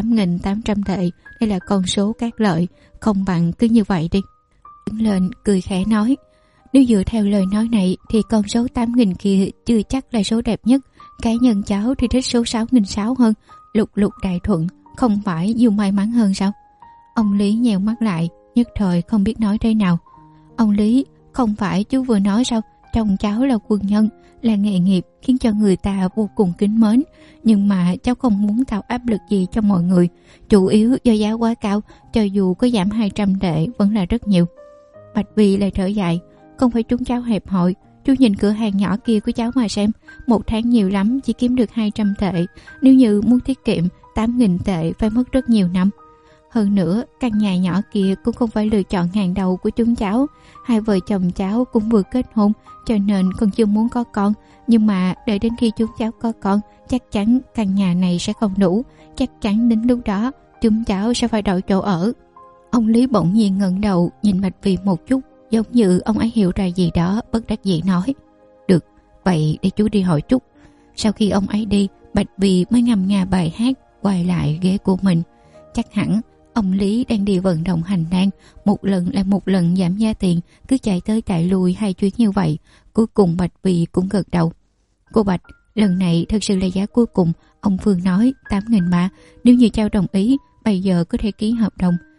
8.800 tệ, đây là con số cát lợi, không bằng cứ như vậy đi. Đứng lên cười khẽ nói: nếu dựa theo lời nói này thì con số 8.000 kia chưa chắc là số đẹp nhất. Cá nhân cháu thì thích số 6.600 hơn. Lục lục đại thuận, không phải dù may mắn hơn sao? Ông Lý nheo mắt lại, nhất thời không biết nói thế nào. Ông Lý, không phải chú vừa nói sao, chồng cháu là quân nhân, là nghề nghiệp khiến cho người ta vô cùng kính mến, nhưng mà cháu không muốn tạo áp lực gì cho mọi người, chủ yếu do giá quá cao, cho dù có giảm 200 tệ vẫn là rất nhiều. Bạch Vi lại thở dài: không phải chúng cháu hẹp hòi, chú nhìn cửa hàng nhỏ kia của cháu mà xem, một tháng nhiều lắm chỉ kiếm được 200 tệ, nếu như muốn tiết kiệm 8.000 tệ phải mất rất nhiều năm. Hơn nữa, căn nhà nhỏ kia cũng không phải lựa chọn hàng đầu của chúng cháu. Hai vợ chồng cháu cũng vừa kết hôn, cho nên còn chưa muốn có con. Nhưng mà đợi đến khi chúng cháu có con, chắc chắn căn nhà này sẽ không đủ. Chắc chắn đến lúc đó, chúng cháu sẽ phải đổi chỗ ở. Ông Lý bỗng nhiên ngẩng đầu nhìn Bạch Vi một chút, giống như ông ấy hiểu ra gì đó, bất đắc dĩ nói: được, vậy để chú đi hỏi chút. Sau khi ông ấy đi, Bạch Vi mới ngâm nga bài hát, quay lại ghế của mình. Chắc hẳn ông Lý đang đi vận động hành lang, một lần lại một lần giảm giá tiền, cứ chạy tới chạy lui 2 chuyến như vậy. Cuối cùng Bạch Vi cũng gật đầu. Cô Bạch, lần này thật sự là giá cuối cùng. Ông Phương nói 8.300, nếu như cháu đồng ý, bây giờ có thể ký hợp đồng.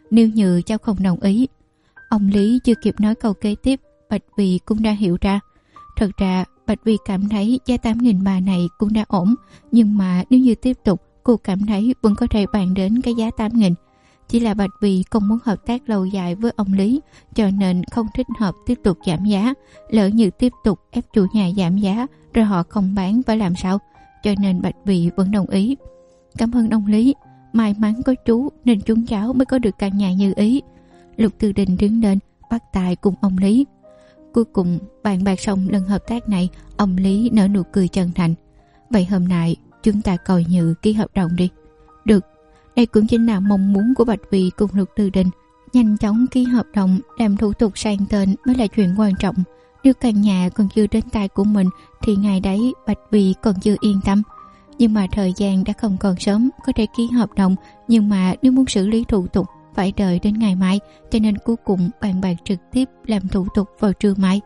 nếu như cháu không đồng ý. Ông Lý chưa kịp nói câu kế tiếp, Bạch Vì cũng đã hiểu ra. Thật ra Bạch Vì cảm thấy giá 8.000 bà này cũng đã ổn, nhưng mà nếu như tiếp tục, cô cảm thấy vẫn có thể bàn đến cái giá 8.000. Chỉ là Bạch Vì không muốn hợp tác lâu dài với ông Lý, cho nên không thích hợp tiếp tục giảm giá. Lỡ như tiếp tục ép chủ nhà giảm giá, rồi họ không bán phải làm sao? Cho nên Bạch Vì vẫn đồng ý. Cảm ơn ông Lý, may mắn có chú nên chúng cháu mới có được căn nhà như ý. Lục Tư Đình đứng lên, bắt tay cùng ông Lý. Cuối cùng bàn bạc xong lần hợp tác này, ông Lý nở nụ cười chân thành. Vậy hôm nay chúng ta coi như ký hợp đồng đi. Được. Đây cũng chính là mong muốn của Bạch Vì cùng Lục Tư Đình. Nhanh chóng ký hợp đồng, làm thủ tục sang tên mới là chuyện quan trọng. Nếu căn nhà còn chưa đến tay của mình thì ngày đấy Bạch Vì còn chưa yên tâm. Nhưng mà thời gian đã không còn sớm, có thể ký hợp đồng, nhưng mà nếu muốn xử lý thủ tục phải đợi đến ngày mai, cho nên cuối cùng bàn bạc trực tiếp làm thủ tục vào trưa mai.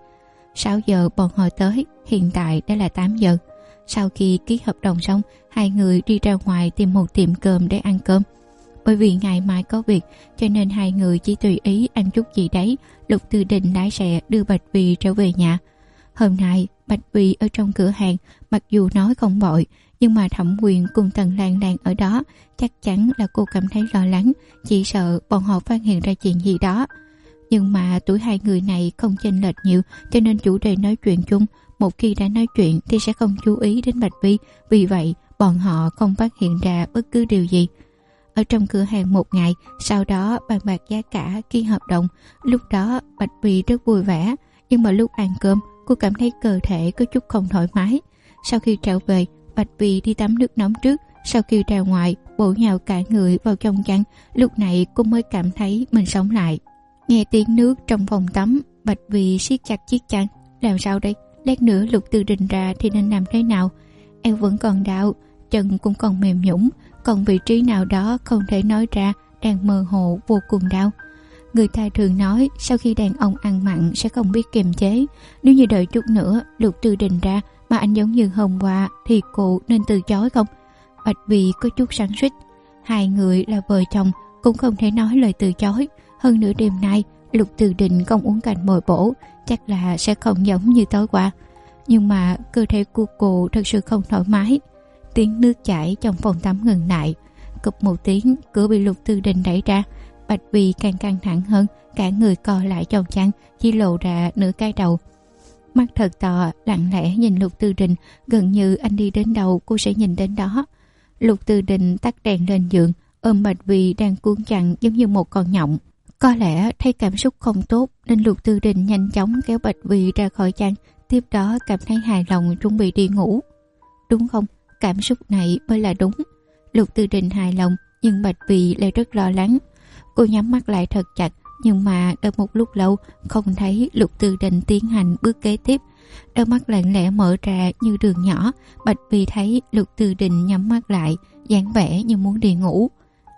6 giờ bọn họ tới, hiện tại đã là 8 giờ. Sau khi ký hợp đồng xong, hai người đi ra ngoài tìm một tiệm cơm để ăn cơm. Bởi vì ngày mai có việc, cho nên hai người chỉ tùy ý ăn chút gì đấy. Lục Tư Đình lái xe đưa Bạch Vì trở về nhà. Hôm nay Bạch Vì ở trong cửa hàng, mặc dù nói không vội, nhưng mà Thẩm Quyền cùng Tần Lan Lan ở đó, chắc chắn là cô cảm thấy lo lắng, chỉ sợ bọn họ phát hiện ra chuyện gì đó. Nhưng mà tuổi hai người này không chênh lệch nhiều, cho nên chủ đề nói chuyện chung. Một khi đã nói chuyện thì sẽ không chú ý đến Bạch Vi, vì vậy bọn họ không phát hiện ra bất cứ điều gì. Ở trong cửa hàng một ngày, sau đó bàn bạc giá cả, ký hợp đồng. Lúc đó Bạch Vi rất vui vẻ, nhưng mà lúc ăn cơm cô cảm thấy cơ thể có chút không thoải mái. Sau khi trở về, Bạch Vi đi tắm nước nóng trước. Sau khi ra ngoài, bổ nhào cả người vào trong chăn. Lúc này cô mới cảm thấy mình sống lại. Nghe tiếng nước trong phòng tắm, Bạch Vi siết chặt chiếc chăn. Làm sao đây? Lát nữa Lục Tư Đình ra thì nên làm thế nào? Eo vẫn còn đau, chân cũng còn mềm nhũn, còn vị trí nào đó không thể nói ra, đang mơ hồ vô cùng đau. Người ta thường nói sau khi đàn ông ăn mặn sẽ không biết kiềm chế. Nếu như đợi chút nữa Lục Tư Đình ra mà anh giống như hôm qua thì cô nên từ chối không? Bạch Vi có chút sắn xuýt. Hai người là vợ chồng cũng không thể nói lời từ chối. Hơn nữa đêm nay Lục Tư Đình không uống canh bồi bổ, chắc là sẽ không giống như tối qua. Nhưng mà cơ thể của cô thật sự không thoải mái. Tiếng nước chảy trong phòng tắm ngừng lại. Cụp một tiếng, cửa bị Lục Tư Đình đẩy ra. Bạch Vi càng căng thẳng hơn, cả người co lại trong chăn, chỉ lộ ra nửa cái đầu. Mắt thật to, lặng lẽ nhìn Lục Tư Đình, gần như anh đi đến đâu cô sẽ nhìn đến đó. Lục Tư Đình tắt đèn lên giường, ôm Bạch Vi đang cuốn chăn giống như một con nhộng. Có lẽ thấy cảm xúc không tốt nên Lục Tư Đình nhanh chóng kéo Bạch Vi ra khỏi chăn, tiếp đó cảm thấy hài lòng chuẩn bị đi ngủ. Đúng không? Cảm xúc này mới là đúng. Lục Tư Đình hài lòng, nhưng Bạch Vi lại rất lo lắng. Cô nhắm mắt lại thật chặt, nhưng mà đợi một lúc lâu không thấy Lục Tư Đình tiến hành bước kế tiếp. Đôi mắt lặng lẽ mở ra như đường nhỏ. Bạch Vi thấy Lục Tư Đình nhắm mắt lại, dáng vẻ như muốn đi ngủ.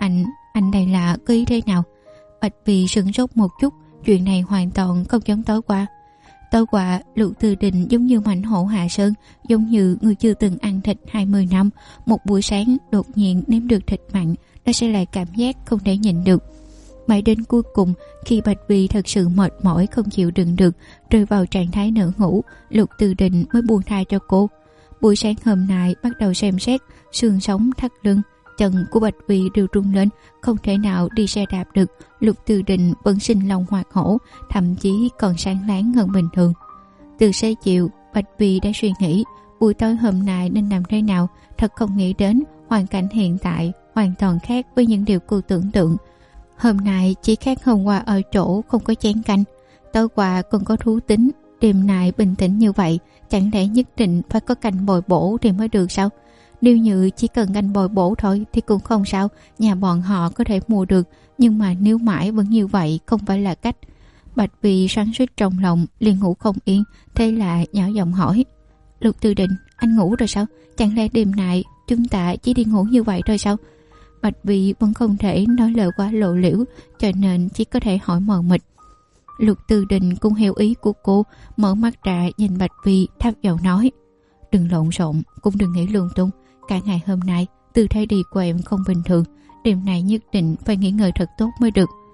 Anh đây là có ý thế nào? Bạch Vi sửng sốt một chút, chuyện này hoàn toàn không giống tối qua. Tối qua Lục Tư Đình giống như mãnh hổ hạ sơn, giống như người chưa từng ăn thịt 20 năm. Một buổi sáng đột nhiên nếm được thịt mặn, nó sẽ là cảm giác không thể nhịn được. Mãi đến cuối cùng, khi Bạch Vi thật sự mệt mỏi không chịu đựng được, rơi vào trạng thái nửa ngủ, Lục Tư Đình mới buông tha cho cô. Buổi sáng hôm nay bắt đầu xem xét, xương sống thắt lưng, chân của Bạch Vi đều rung lên, không thể nào đi xe đạp được. Lục Tư Đình vẫn sinh long hoạt hổ, thậm chí còn sáng láng hơn bình thường. Từ sáng chiều, Bạch Vi đã suy nghĩ buổi tối hôm nay nên làm thế nào. Thật không nghĩ đến hoàn cảnh hiện tại hoàn toàn khác với những điều cô tưởng tượng. Hôm nay chỉ khác hôm qua ở chỗ không có chén canh, tối qua còn có thú tính, đêm nay bình tĩnh như vậy, chẳng lẽ nhất định phải có canh bồi bổ thì mới được sao? Nếu như chỉ cần canh bồi bổ thôi thì cũng không sao, nhà bọn họ có thể mua được, nhưng mà nếu mãi vẫn như vậy không phải là cách. Bạch Vi xoắn xuýt trong lòng, liền ngủ không yên, thế là nhỏ giọng hỏi: Lục Tư Đình, anh ngủ rồi sao? Chẳng lẽ đêm nay chúng ta chỉ đi ngủ như vậy thôi sao? Bạch Vi vẫn không thể nói lời quá lộ liễu, cho nên chỉ có thể hỏi mờ mịt. Lục Tư Đình cũng hiểu ý của cô, mở mắt ra nhìn Bạch Vi, thấp giọng nói: Đừng lộn xộn, cũng đừng nghĩ lung tung. Cả ngày hôm nay tư thế đi của em không bình thường, đêm nay nhất định phải nghỉ ngơi thật tốt mới được.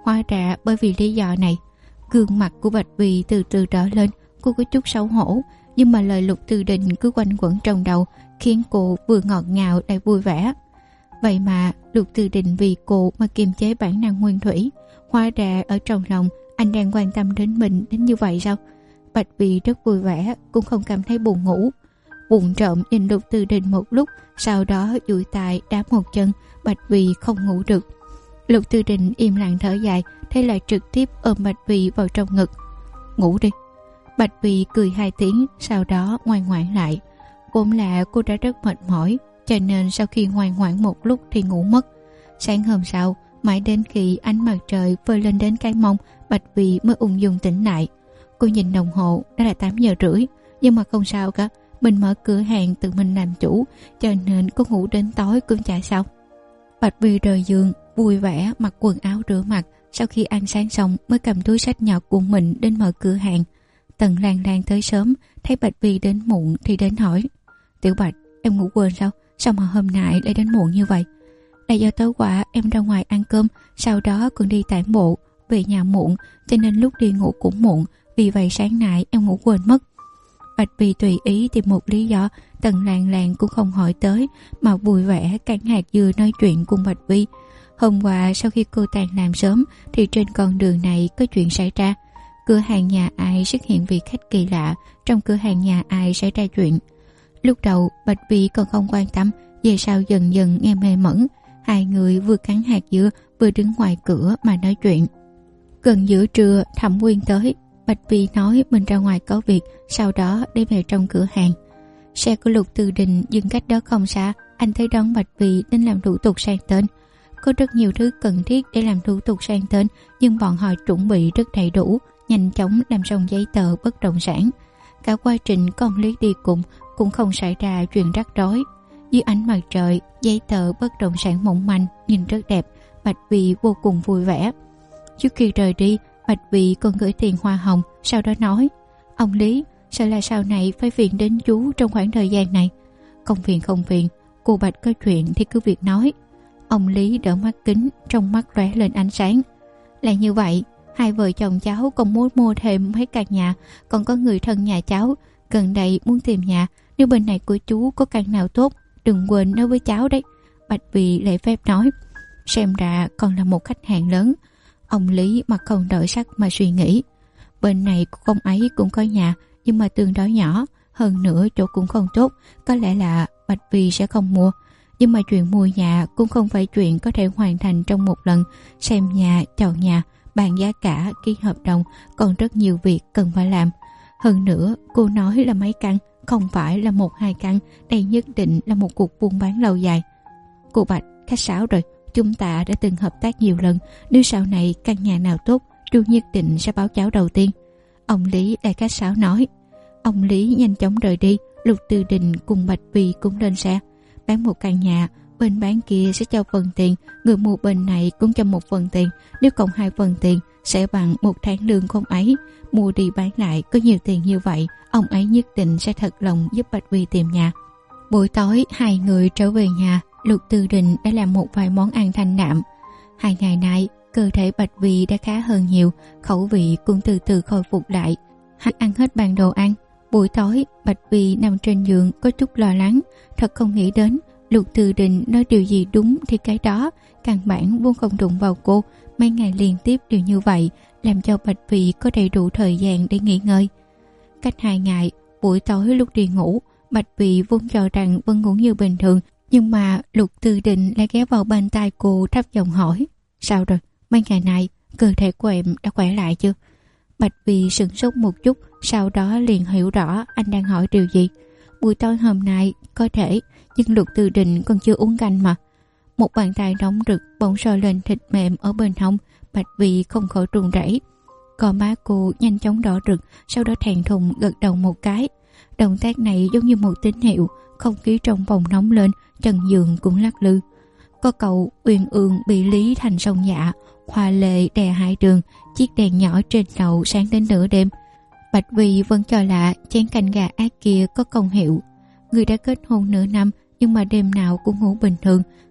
Hóa ra bởi vì lý do này. Gương mặt của Bạch Vì từ từ đỏ lên, cô có chút xấu hổ, nhưng mà lời Lục Tư Đình cứ quanh quẩn trong đầu, khiến cô vừa ngọt ngào lại vui vẻ. Vậy mà Lục Tư Đình vì cô mà kiềm chế bản năng nguyên thủy. Hóa ra ở trong lòng anh đang quan tâm đến mình đến như vậy sao? Bạch Vì rất vui vẻ, cũng không cảm thấy buồn ngủ. Buồn trộm nhìn Lục Tư Đình một lúc, sau đó duỗi tay đá một chân. Bạch Vì không ngủ được. Lục Tư Đình im lặng thở dài, thế là trực tiếp ôm Bạch Vì vào trong ngực. Ngủ đi. Bạch Vì cười 2 tiếng, sau đó ngoan ngoãn lại. Vốn là cô đã rất mệt mỏi, cho nên sau khi ngoan ngoãn một lúc thì ngủ mất. Sáng hôm sau, mãi đến khi ánh mặt trời phơi lên đến cái mông, Bạch Vì mới ung dung tỉnh lại. Cô nhìn đồng hồ, đã là 8:30, nhưng mà không sao cả. Mình mở cửa hàng tự mình làm chủ, cho nên cô ngủ đến tối cũng chả sao. Bạch Vì rời giường, vui vẻ mặc quần áo rửa mặt. Sau khi ăn sáng xong mới cầm túi xách nhỏ của mình đến mở cửa hàng. Tần Lan Lan tới sớm, thấy Bạch Vì đến muộn thì đến hỏi: Tiểu Bạch, em ngủ quên sao? Sao mà hôm nay lại đến muộn như vậy? Là do tối qua em ra ngoài ăn cơm, sau đó còn đi tản bộ, về nhà muộn, cho nên lúc đi ngủ cũng muộn, vì vậy sáng nay em ngủ quên mất. Bạch Vì tùy ý tìm một lý do. Tần Lan Lan cũng không hỏi tới, mà vui vẻ cắn hạt dưa nói chuyện cùng Bạch Vi. Hôm qua sau khi cô tan làm sớm thì trên con đường này có chuyện xảy ra. Cửa hàng nhà ai xuất hiện vị khách kỳ lạ, trong cửa hàng nhà ai xảy ra chuyện. Lúc đầu Bạch Vi còn không quan tâm, về sau dần dần nghe mê mẩn. Hai người vừa cắn hạt dưa vừa đứng ngoài cửa mà nói chuyện. Gần giữa trưa Thẩm Nguyên tới. Bạch Vi nói mình ra ngoài có việc, sau đó đi về trong cửa hàng. Xe của Lục Tư Đình dừng cách đó không xa. Anh tới đón Bạch Vi đến làm thủ tục sang tên. Có rất nhiều thứ cần thiết để làm thủ tục sang tên, nhưng bọn họ chuẩn bị rất đầy đủ, nhanh chóng làm xong giấy tờ bất động sản. Cả quá trình con Lý đi cùng cũng không xảy ra chuyện rắc rối. Dưới ánh mặt trời, giấy tờ bất động sản mỏng manh nhìn rất đẹp. Bạch Vi vô cùng vui vẻ. Trước khi rời đi, Bạch Vi còn gửi tiền hoa hồng, sau đó nói: Ông Lý, sợ là sau này phải phiền đến chú trong khoảng thời gian này. Không phiền, cô Bạch có chuyện thì cứ việc nói. Ông Lý đỡ mắt kính, trong mắt lóe lên ánh sáng. Là như vậy, hai vợ chồng cháu còn muốn mua thêm mấy căn nhà, còn có người thân nhà cháu gần đây muốn tìm nhà. Nếu bên này của chú có căn nào tốt, đừng quên nói với cháu đấy. Bạch Vi lễ phép nói. Xem ra còn là một khách hàng lớn. Ông Lý mặt không đổi sắc mà suy nghĩ. Bên này của ông ấy cũng có nhà, nhưng mà tương đối nhỏ, hơn nữa chỗ cũng không tốt. Có lẽ là Bạch Vi sẽ không mua. Nhưng mà chuyện mua nhà cũng không phải chuyện có thể hoàn thành trong một lần. Xem nhà, chọn nhà, bàn giá cả, ký hợp đồng, còn rất nhiều việc cần phải làm. Hơn nữa, cô nói là mấy căn, không phải là 1-2 căn, đây nhất định là một cuộc buôn bán lâu dài. Cô Bạch, khách sáo rồi, chúng ta đã từng hợp tác nhiều lần, nếu sau này căn nhà nào tốt, tôi nhất định sẽ báo cháu đầu tiên. Ông Lý đại khách sáo nói. Ông Lý nhanh chóng rời đi. Lục Tư Đình cùng Bạch Vi cũng lên xe. Bán một căn nhà, bên bán kia sẽ cho phần tiền, người mua bên này cũng cho một phần tiền, nếu cộng 2 phần tiền sẽ bằng 1 tháng lương của ông ấy. Mua đi bán lại có nhiều tiền như vậy, ông ấy nhất định sẽ thật lòng giúp Bạch Vi tìm nhà. Buổi tối hai người trở về nhà. Lục Tư Đình đã làm một vài món ăn thanh đạm. 2 ngày nay cơ thể Bạch Vi đã khá hơn nhiều, khẩu vị cũng từ từ khôi phục lại. Hắn ăn hết bàn đồ ăn. Buổi tối Bạch Vi nằm trên giường có chút lo lắng, thật không nghĩ đến Lục Tư Đình nói điều gì đúng thì cái đó, căn bản vốn không đụng vào cô. Mấy ngày liên tiếp đều như vậy, làm cho Bạch Vi có đầy đủ thời gian để nghỉ ngơi. Cách 2 ngày, buổi tối lúc đi ngủ, Bạch Vi vốn cho rằng vẫn ngủ như bình thường, nhưng mà Lục Tư Đình lại ghé vào bên tai cô thấp giọng hỏi: Sao rồi, mấy ngày nay cơ thể của em đã khỏe lại chưa? Bạch Vi sửng sốt một chút, sau đó liền hiểu rõ anh đang hỏi điều gì. Buổi tối hôm nay có thể, nhưng Lục Tư Đình còn chưa uống canh mà. Một bàn tay nóng rực bỗng sờ lên thịt mềm ở bên hông. Bạch Vi không khỏi run rẩy. Cò má cô nhanh chóng đỏ rực, sau đó thẹn thùng gật đầu một cái. Động tác này giống như một tín hiệu. Không khí trong phòng nóng lên, trần giường cũng lắc lư. Có cậu Uyên Ương bị Lý thành song dạ, Hoa Lệ đè 2 đường, chiếc đèn nhỏ trên đầu sáng đến nửa đêm. Bạch Vi vẫn cho là chén canh gà ác kia có công hiệu. Người đã kết hôn nửa năm nhưng mà đêm nào cũng ngủ bình thường.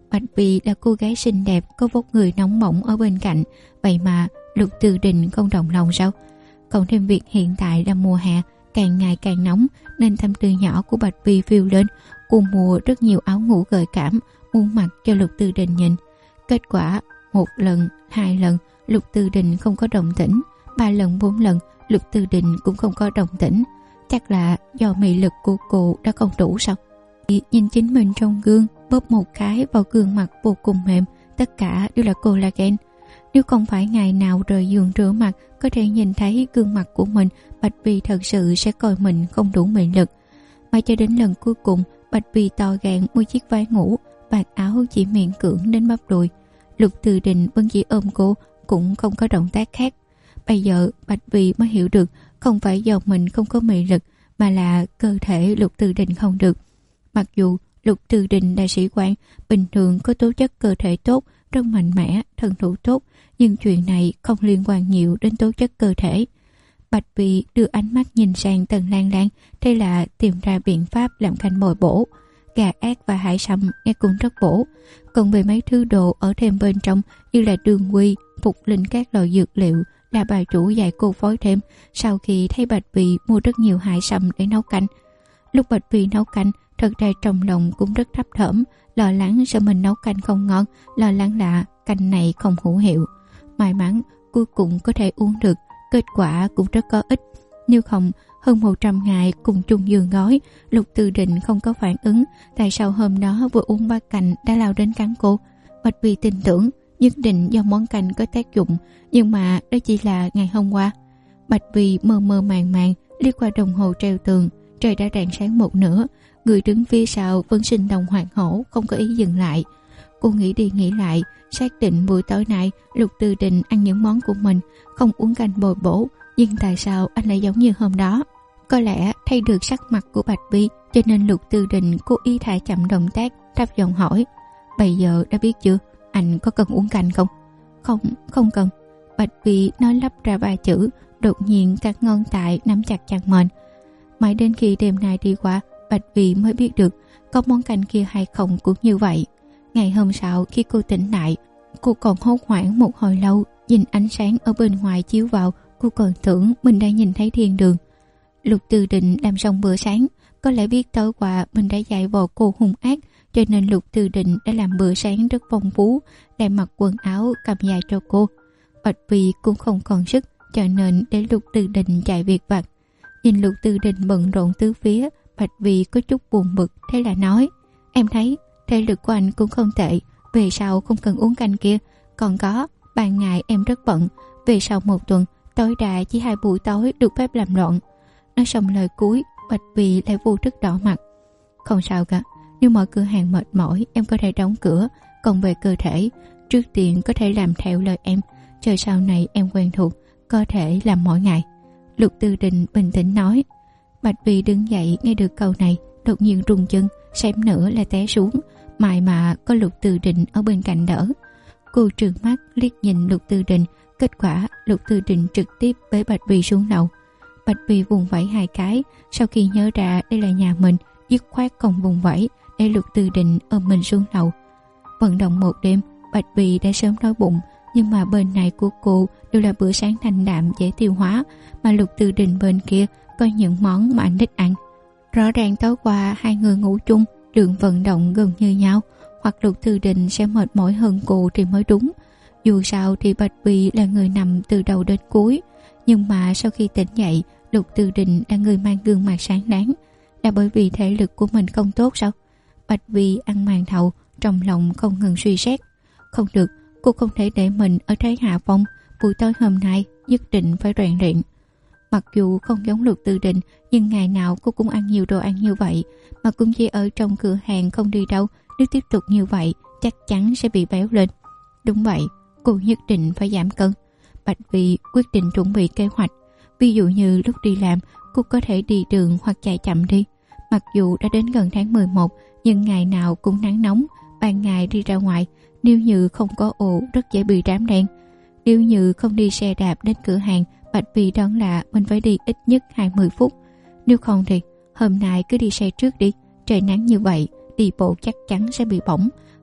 Bạch Vy là cô gái xinh đẹp, có vóc người nóng bỏng ở bên cạnh, vậy mà Lục Tư Đình không động lòng sao? Cộng thêm việc hiện tại là mùa hè, càng ngày càng nóng nên tâm tư nhỏ của Bạch Vy phiêu lên. Cô mua rất nhiều áo ngủ gợi cảm, muốn mặc cho Lục Tư Đình nhìn. Kết quả 1 lần, 2 lần Lục Tư Đình không có động tĩnh, 3 lần 4 lần Lục Tư Đình cũng không có động tĩnh. Chắc là do mị lực của cô đã không đủ sao? Nhìn chính mình trong gương, bóp một cái vào gương mặt vô cùng mềm, tất cả đều là collagen. Nếu không phải ngày nào rời giường rửa mặt có thể nhìn thấy gương mặt của mình, Bạch Vy thật sự sẽ coi mình không đủ mị lực. Mà cho đến lần cuối cùng, Bạch Vy to gan mua chiếc váy ngủ, vạt áo chỉ miễn cưỡng đến bắp đùi. Lục Tư Đình vẫn chỉ ôm cô, cũng không có động tác khác. Bây giờ Bạch Vy mới hiểu được không phải do mình không có mị lực, mà là cơ thể Lục Tư Đình không được. Mặc dù Lục Tư Đình là sĩ quan, bình thường có tố chất cơ thể tốt, rất mạnh mẽ, thân thủ tốt, nhưng chuyện này không liên quan nhiều đến tố chất cơ thể. Bạch Vy đưa ánh mắt nhìn sang Tần Lan Lan, thế là tìm ra biện pháp làm canh bồi bổ. Gà ác và hải sâm nghe cũng rất bổ. Còn về mấy thứ đồ ở thêm bên trong như là đường quy, phục linh các loại dược liệu là bà chủ dạy cô phối thêm sau khi thấy Bạch Vy mua rất nhiều hải sâm để nấu canh. Lúc Bạch Vy nấu canh, thật ra trong lòng cũng rất thấp thỏm, lo lắng sợ mình nấu canh không ngon, lo lắng là canh này không hữu hiệu. May mắn cuối cùng có thể uống được, kết quả cũng rất có ích. Nếu không, hơn 100 ngày cùng chung giường gói, Lục Tư Đình không có phản ứng. Tại sao hôm đó vừa uống bát canh đã lao đến cắn cô? Bạch Vy tin tưởng nhất định do món canh có tác dụng, nhưng mà đó chỉ là ngày hôm qua. Bạch Vy mơ mơ màng màng liếc qua đồng hồ treo tường, trời đã rạng sáng một nửa. Người đứng phía sau vẫn sinh động hoàn hổ, không có ý dừng lại. Cô nghĩ đi nghĩ lại, xác định buổi tối nay Lục Tư Đình ăn những món của mình, không uống canh bồi bổ. Nhưng tại sao anh lại giống như hôm đó? Có lẽ thấy được sắc mặt của Bạch Vy, cho nên Lục Tư Đình cố ý thả chậm động tác, thấp giọng hỏi: bây giờ đã biết chưa, anh có cần uống canh không? Không cần. Bạch Vy nói lắp ra 3 chữ, đột nhiên các ngón tay nắm chặt chặt mền. Mãi đến khi đêm nay đi qua, Bạch Vy mới biết được có món canh kia hay không cũng như vậy. Ngày hôm sau khi cô tỉnh lại, cô còn hốt hoảng một hồi lâu. Nhìn ánh sáng ở bên ngoài chiếu vào, cô còn tưởng mình đã nhìn thấy thiên đường. Lục Tư Đình làm xong bữa sáng, có lẽ biết tối qua mình đã dạy vò cô hung ác, cho nên Lục Tư Đình đã làm bữa sáng rất phong phú, đem mặc quần áo cầm dài cho cô. Bạch Vy cũng không còn sức, cho nên để Lục Tư Đình chạy việc vặt. Nhìn Lục Tư Đình bận rộn tứ phía, Bạch Vy có chút buồn bực, thế là nói: em thấy thể lực của anh cũng không tệ, về sau không cần uống canh kia. Còn có, ban ngày em rất bận, về sau 1 tuần tối đa chỉ 2 buổi tối được phép làm loạn. Nói xong lời cuối, Bạch Vy lại vô thức đỏ mặt. Không sao cả, nếu mọi cửa hàng mệt mỏi em có thể đóng cửa. Còn về cơ thể, trước tiên có thể làm theo lời em, chờ sau này em quen thuộc có thể làm mỗi ngày. Lục Tư Đình bình tĩnh nói. Bạch Vy đứng dậy nghe được câu này, đột nhiên rung chân, xém nữa là té xuống. May mà có Lục Tư Đình ở bên cạnh đỡ. Cô trừng mắt liếc nhìn Lục Tư Đình, kết quả Lục Tư Đình trực tiếp bế Bạch Vy xuống lầu. Bạch Vy vùng vẫy 2 cái, sau khi nhớ ra đây là nhà mình, dứt khoát không vùng vẫy để Lục Tư Đình ôm mình xuống lầu. Vận động một đêm, Bạch Vy đã sớm đói bụng, nhưng mà bên này của cô đều là bữa sáng thanh đạm dễ tiêu hóa, mà Lục Tư Đình bên kia có những món mà anh thích ăn. Rõ ràng tối qua 2 người ngủ chung, lượng vận động gần như nhau, hoặc Lục Tư Đình sẽ mệt mỏi hơn cô thì mới đúng. Dù sao thì Bạch Vy là người nằm từ đầu đến cuối, nhưng mà sau khi tỉnh dậy, Lục Tư Đình là người mang gương mặt sáng láng. Là bởi vì thể lực của mình không tốt sao? Bạch Vy ăn màn thầu, trong lòng không ngừng suy xét. Không được, cô không thể để mình ở thế hạ phong. Buổi tối hôm nay nhất định phải rèn luyện. Mặc dù không giống Lục Tư Đình, nhưng ngày nào cô cũng ăn nhiều đồ ăn như vậy, mà cũng chỉ ở trong cửa hàng không đi đâu. Nếu tiếp tục như vậy chắc chắn sẽ bị béo lên. Đúng vậy, cô nhất định phải giảm cân. Bạch Vy quyết định chuẩn bị kế hoạch. Ví dụ như lúc đi làm, cô có thể đi đường hoặc chạy chậm đi. Mặc dù đã đến gần tháng 11, nhưng ngày nào cũng nắng nóng, ban ngày đi ra ngoài, nếu như không có ô rất dễ bị rám đen. Nếu như không đi xe đạp đến cửa hàng, Bạch Vy đoán là mình phải đi ít nhất 20 phút. Nếu không thì hôm nay cứ đi xe trước đi, trời nắng như vậy, đi bộ chắc chắn sẽ bị bỏng.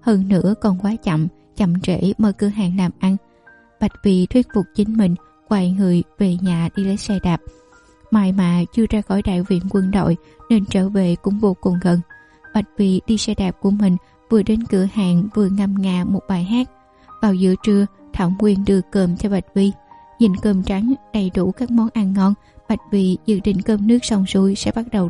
hơn nữa còn quá chậm trễ mở cửa hàng làm ăn. Bạch Vy thuyết phục chính mình quay người về nhà đi lấy xe đạp. May mà chưa ra khỏi đại viện quân đội nên trở về cũng vô cùng gần. Bạch Vy đi xe đạp của mình, vừa đến cửa hàng vừa ngâm nga một bài hát. Vào giữa trưa, Thảo Nguyên đưa cơm cho Bạch Vy. Nhìn cơm trắng đầy đủ các món ăn ngon, Bạch Vy dự định cơm nước xong xuôi sẽ bắt đầu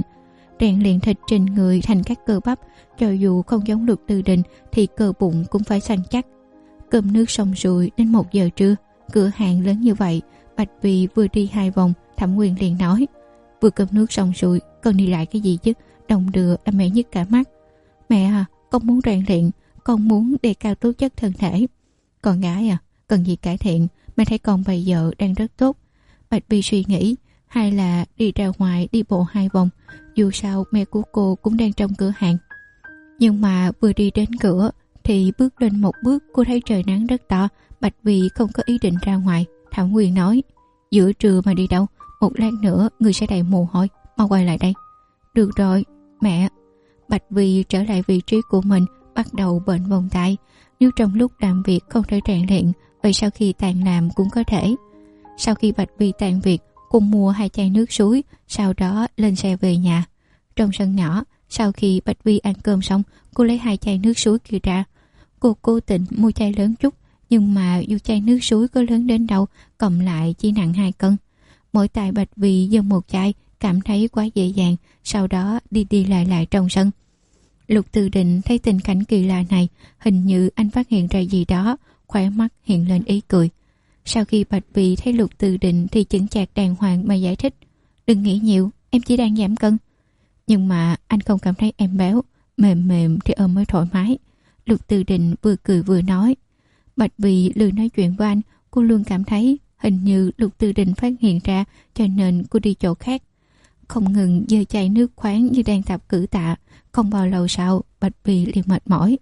rèn luyện thịt trên người thành các cơ bắp. Cho dù không giống Lục Tư Đình thì cơ bụng cũng phải săn chắc. Cơm nước xong xuôi đến 1 giờ trưa, cửa hàng lớn như vậy, Bạch Vy vừa đi 2 vòng, Thẩm Nguyên liền nói: vừa cơm nước xong xuôi, con đi lại cái gì chứ, đồng đưa làm mẹ nhức cả mắt. Mẹ à, con muốn rèn luyện, con muốn đề cao tố chất thân thể. Con gái à, cần gì cải thiện, mẹ thấy con bây giờ đang rất tốt. Bạch Vy suy nghĩ, hay là đi ra ngoài đi bộ 2 vòng, dù sao mẹ của cô cũng đang trong cửa hàng. Nhưng mà vừa đi đến cửa thì bước lên một bước, cô thấy trời nắng rất to. Bạch Vy không có ý định ra ngoài. Thảo Nguyên nói: giữa trưa mà đi đâu, một lát nữa người sẽ đầy mồ hôi, mau quay lại đây. Được rồi mẹ. Bạch Vy trở lại vị trí của mình, bắt đầu bệnh vòng tay. Nếu trong lúc làm việc không thể rèn luyện, vậy sau khi tan làm cũng có thể. Sau khi Bạch Vy tan việc, cô mua 2 chai nước suối, sau đó lên xe về nhà. Trong sân nhỏ, sau khi Bạch Vy ăn cơm xong, cô lấy 2 chai nước suối kia ra. Cô cố tình mua chai lớn chút, nhưng mà dù chai nước suối có lớn đến đâu, cộng lại chỉ nặng 2 cân. Mỗi tay Bạch Vy giơ một chai, cảm thấy quá dễ dàng, sau đó đi lại trong sân. Lục Tư Đình thấy tình cảnh kỳ lạ này, hình như anh phát hiện ra gì đó, khóe mắt hiện lên ý cười. Sau khi Bạch Vy thấy Lục Tư Đình thì chững chạc đàng hoàng mà giải thích: đừng nghĩ nhiều, em chỉ đang giảm cân. Nhưng mà anh không cảm thấy em béo, mềm thì ôm mới thoải mái. Lục Tư Đình vừa cười vừa nói. Bạch Vy lười nói chuyện với anh, cô luôn cảm thấy hình như Lục Tư Đình phát hiện ra, cho nên cô đi chỗ khác. Không ngừng giơ chai nước khoáng như đang tập cử tạ. Không bao lâu sau, Bạch Vy liền mệt mỏi.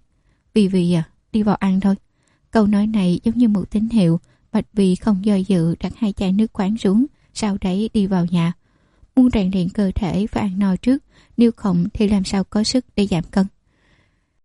Vy à, đi vào ăn thôi. Câu nói này giống như một tín hiệu. Bạch Vy không do dự đặt 2 chai nước khoáng xuống, sau đấy đi vào nhà. Muốn rèn luyện cơ thể phải ăn no trước, nếu không thì làm sao có sức để giảm cân.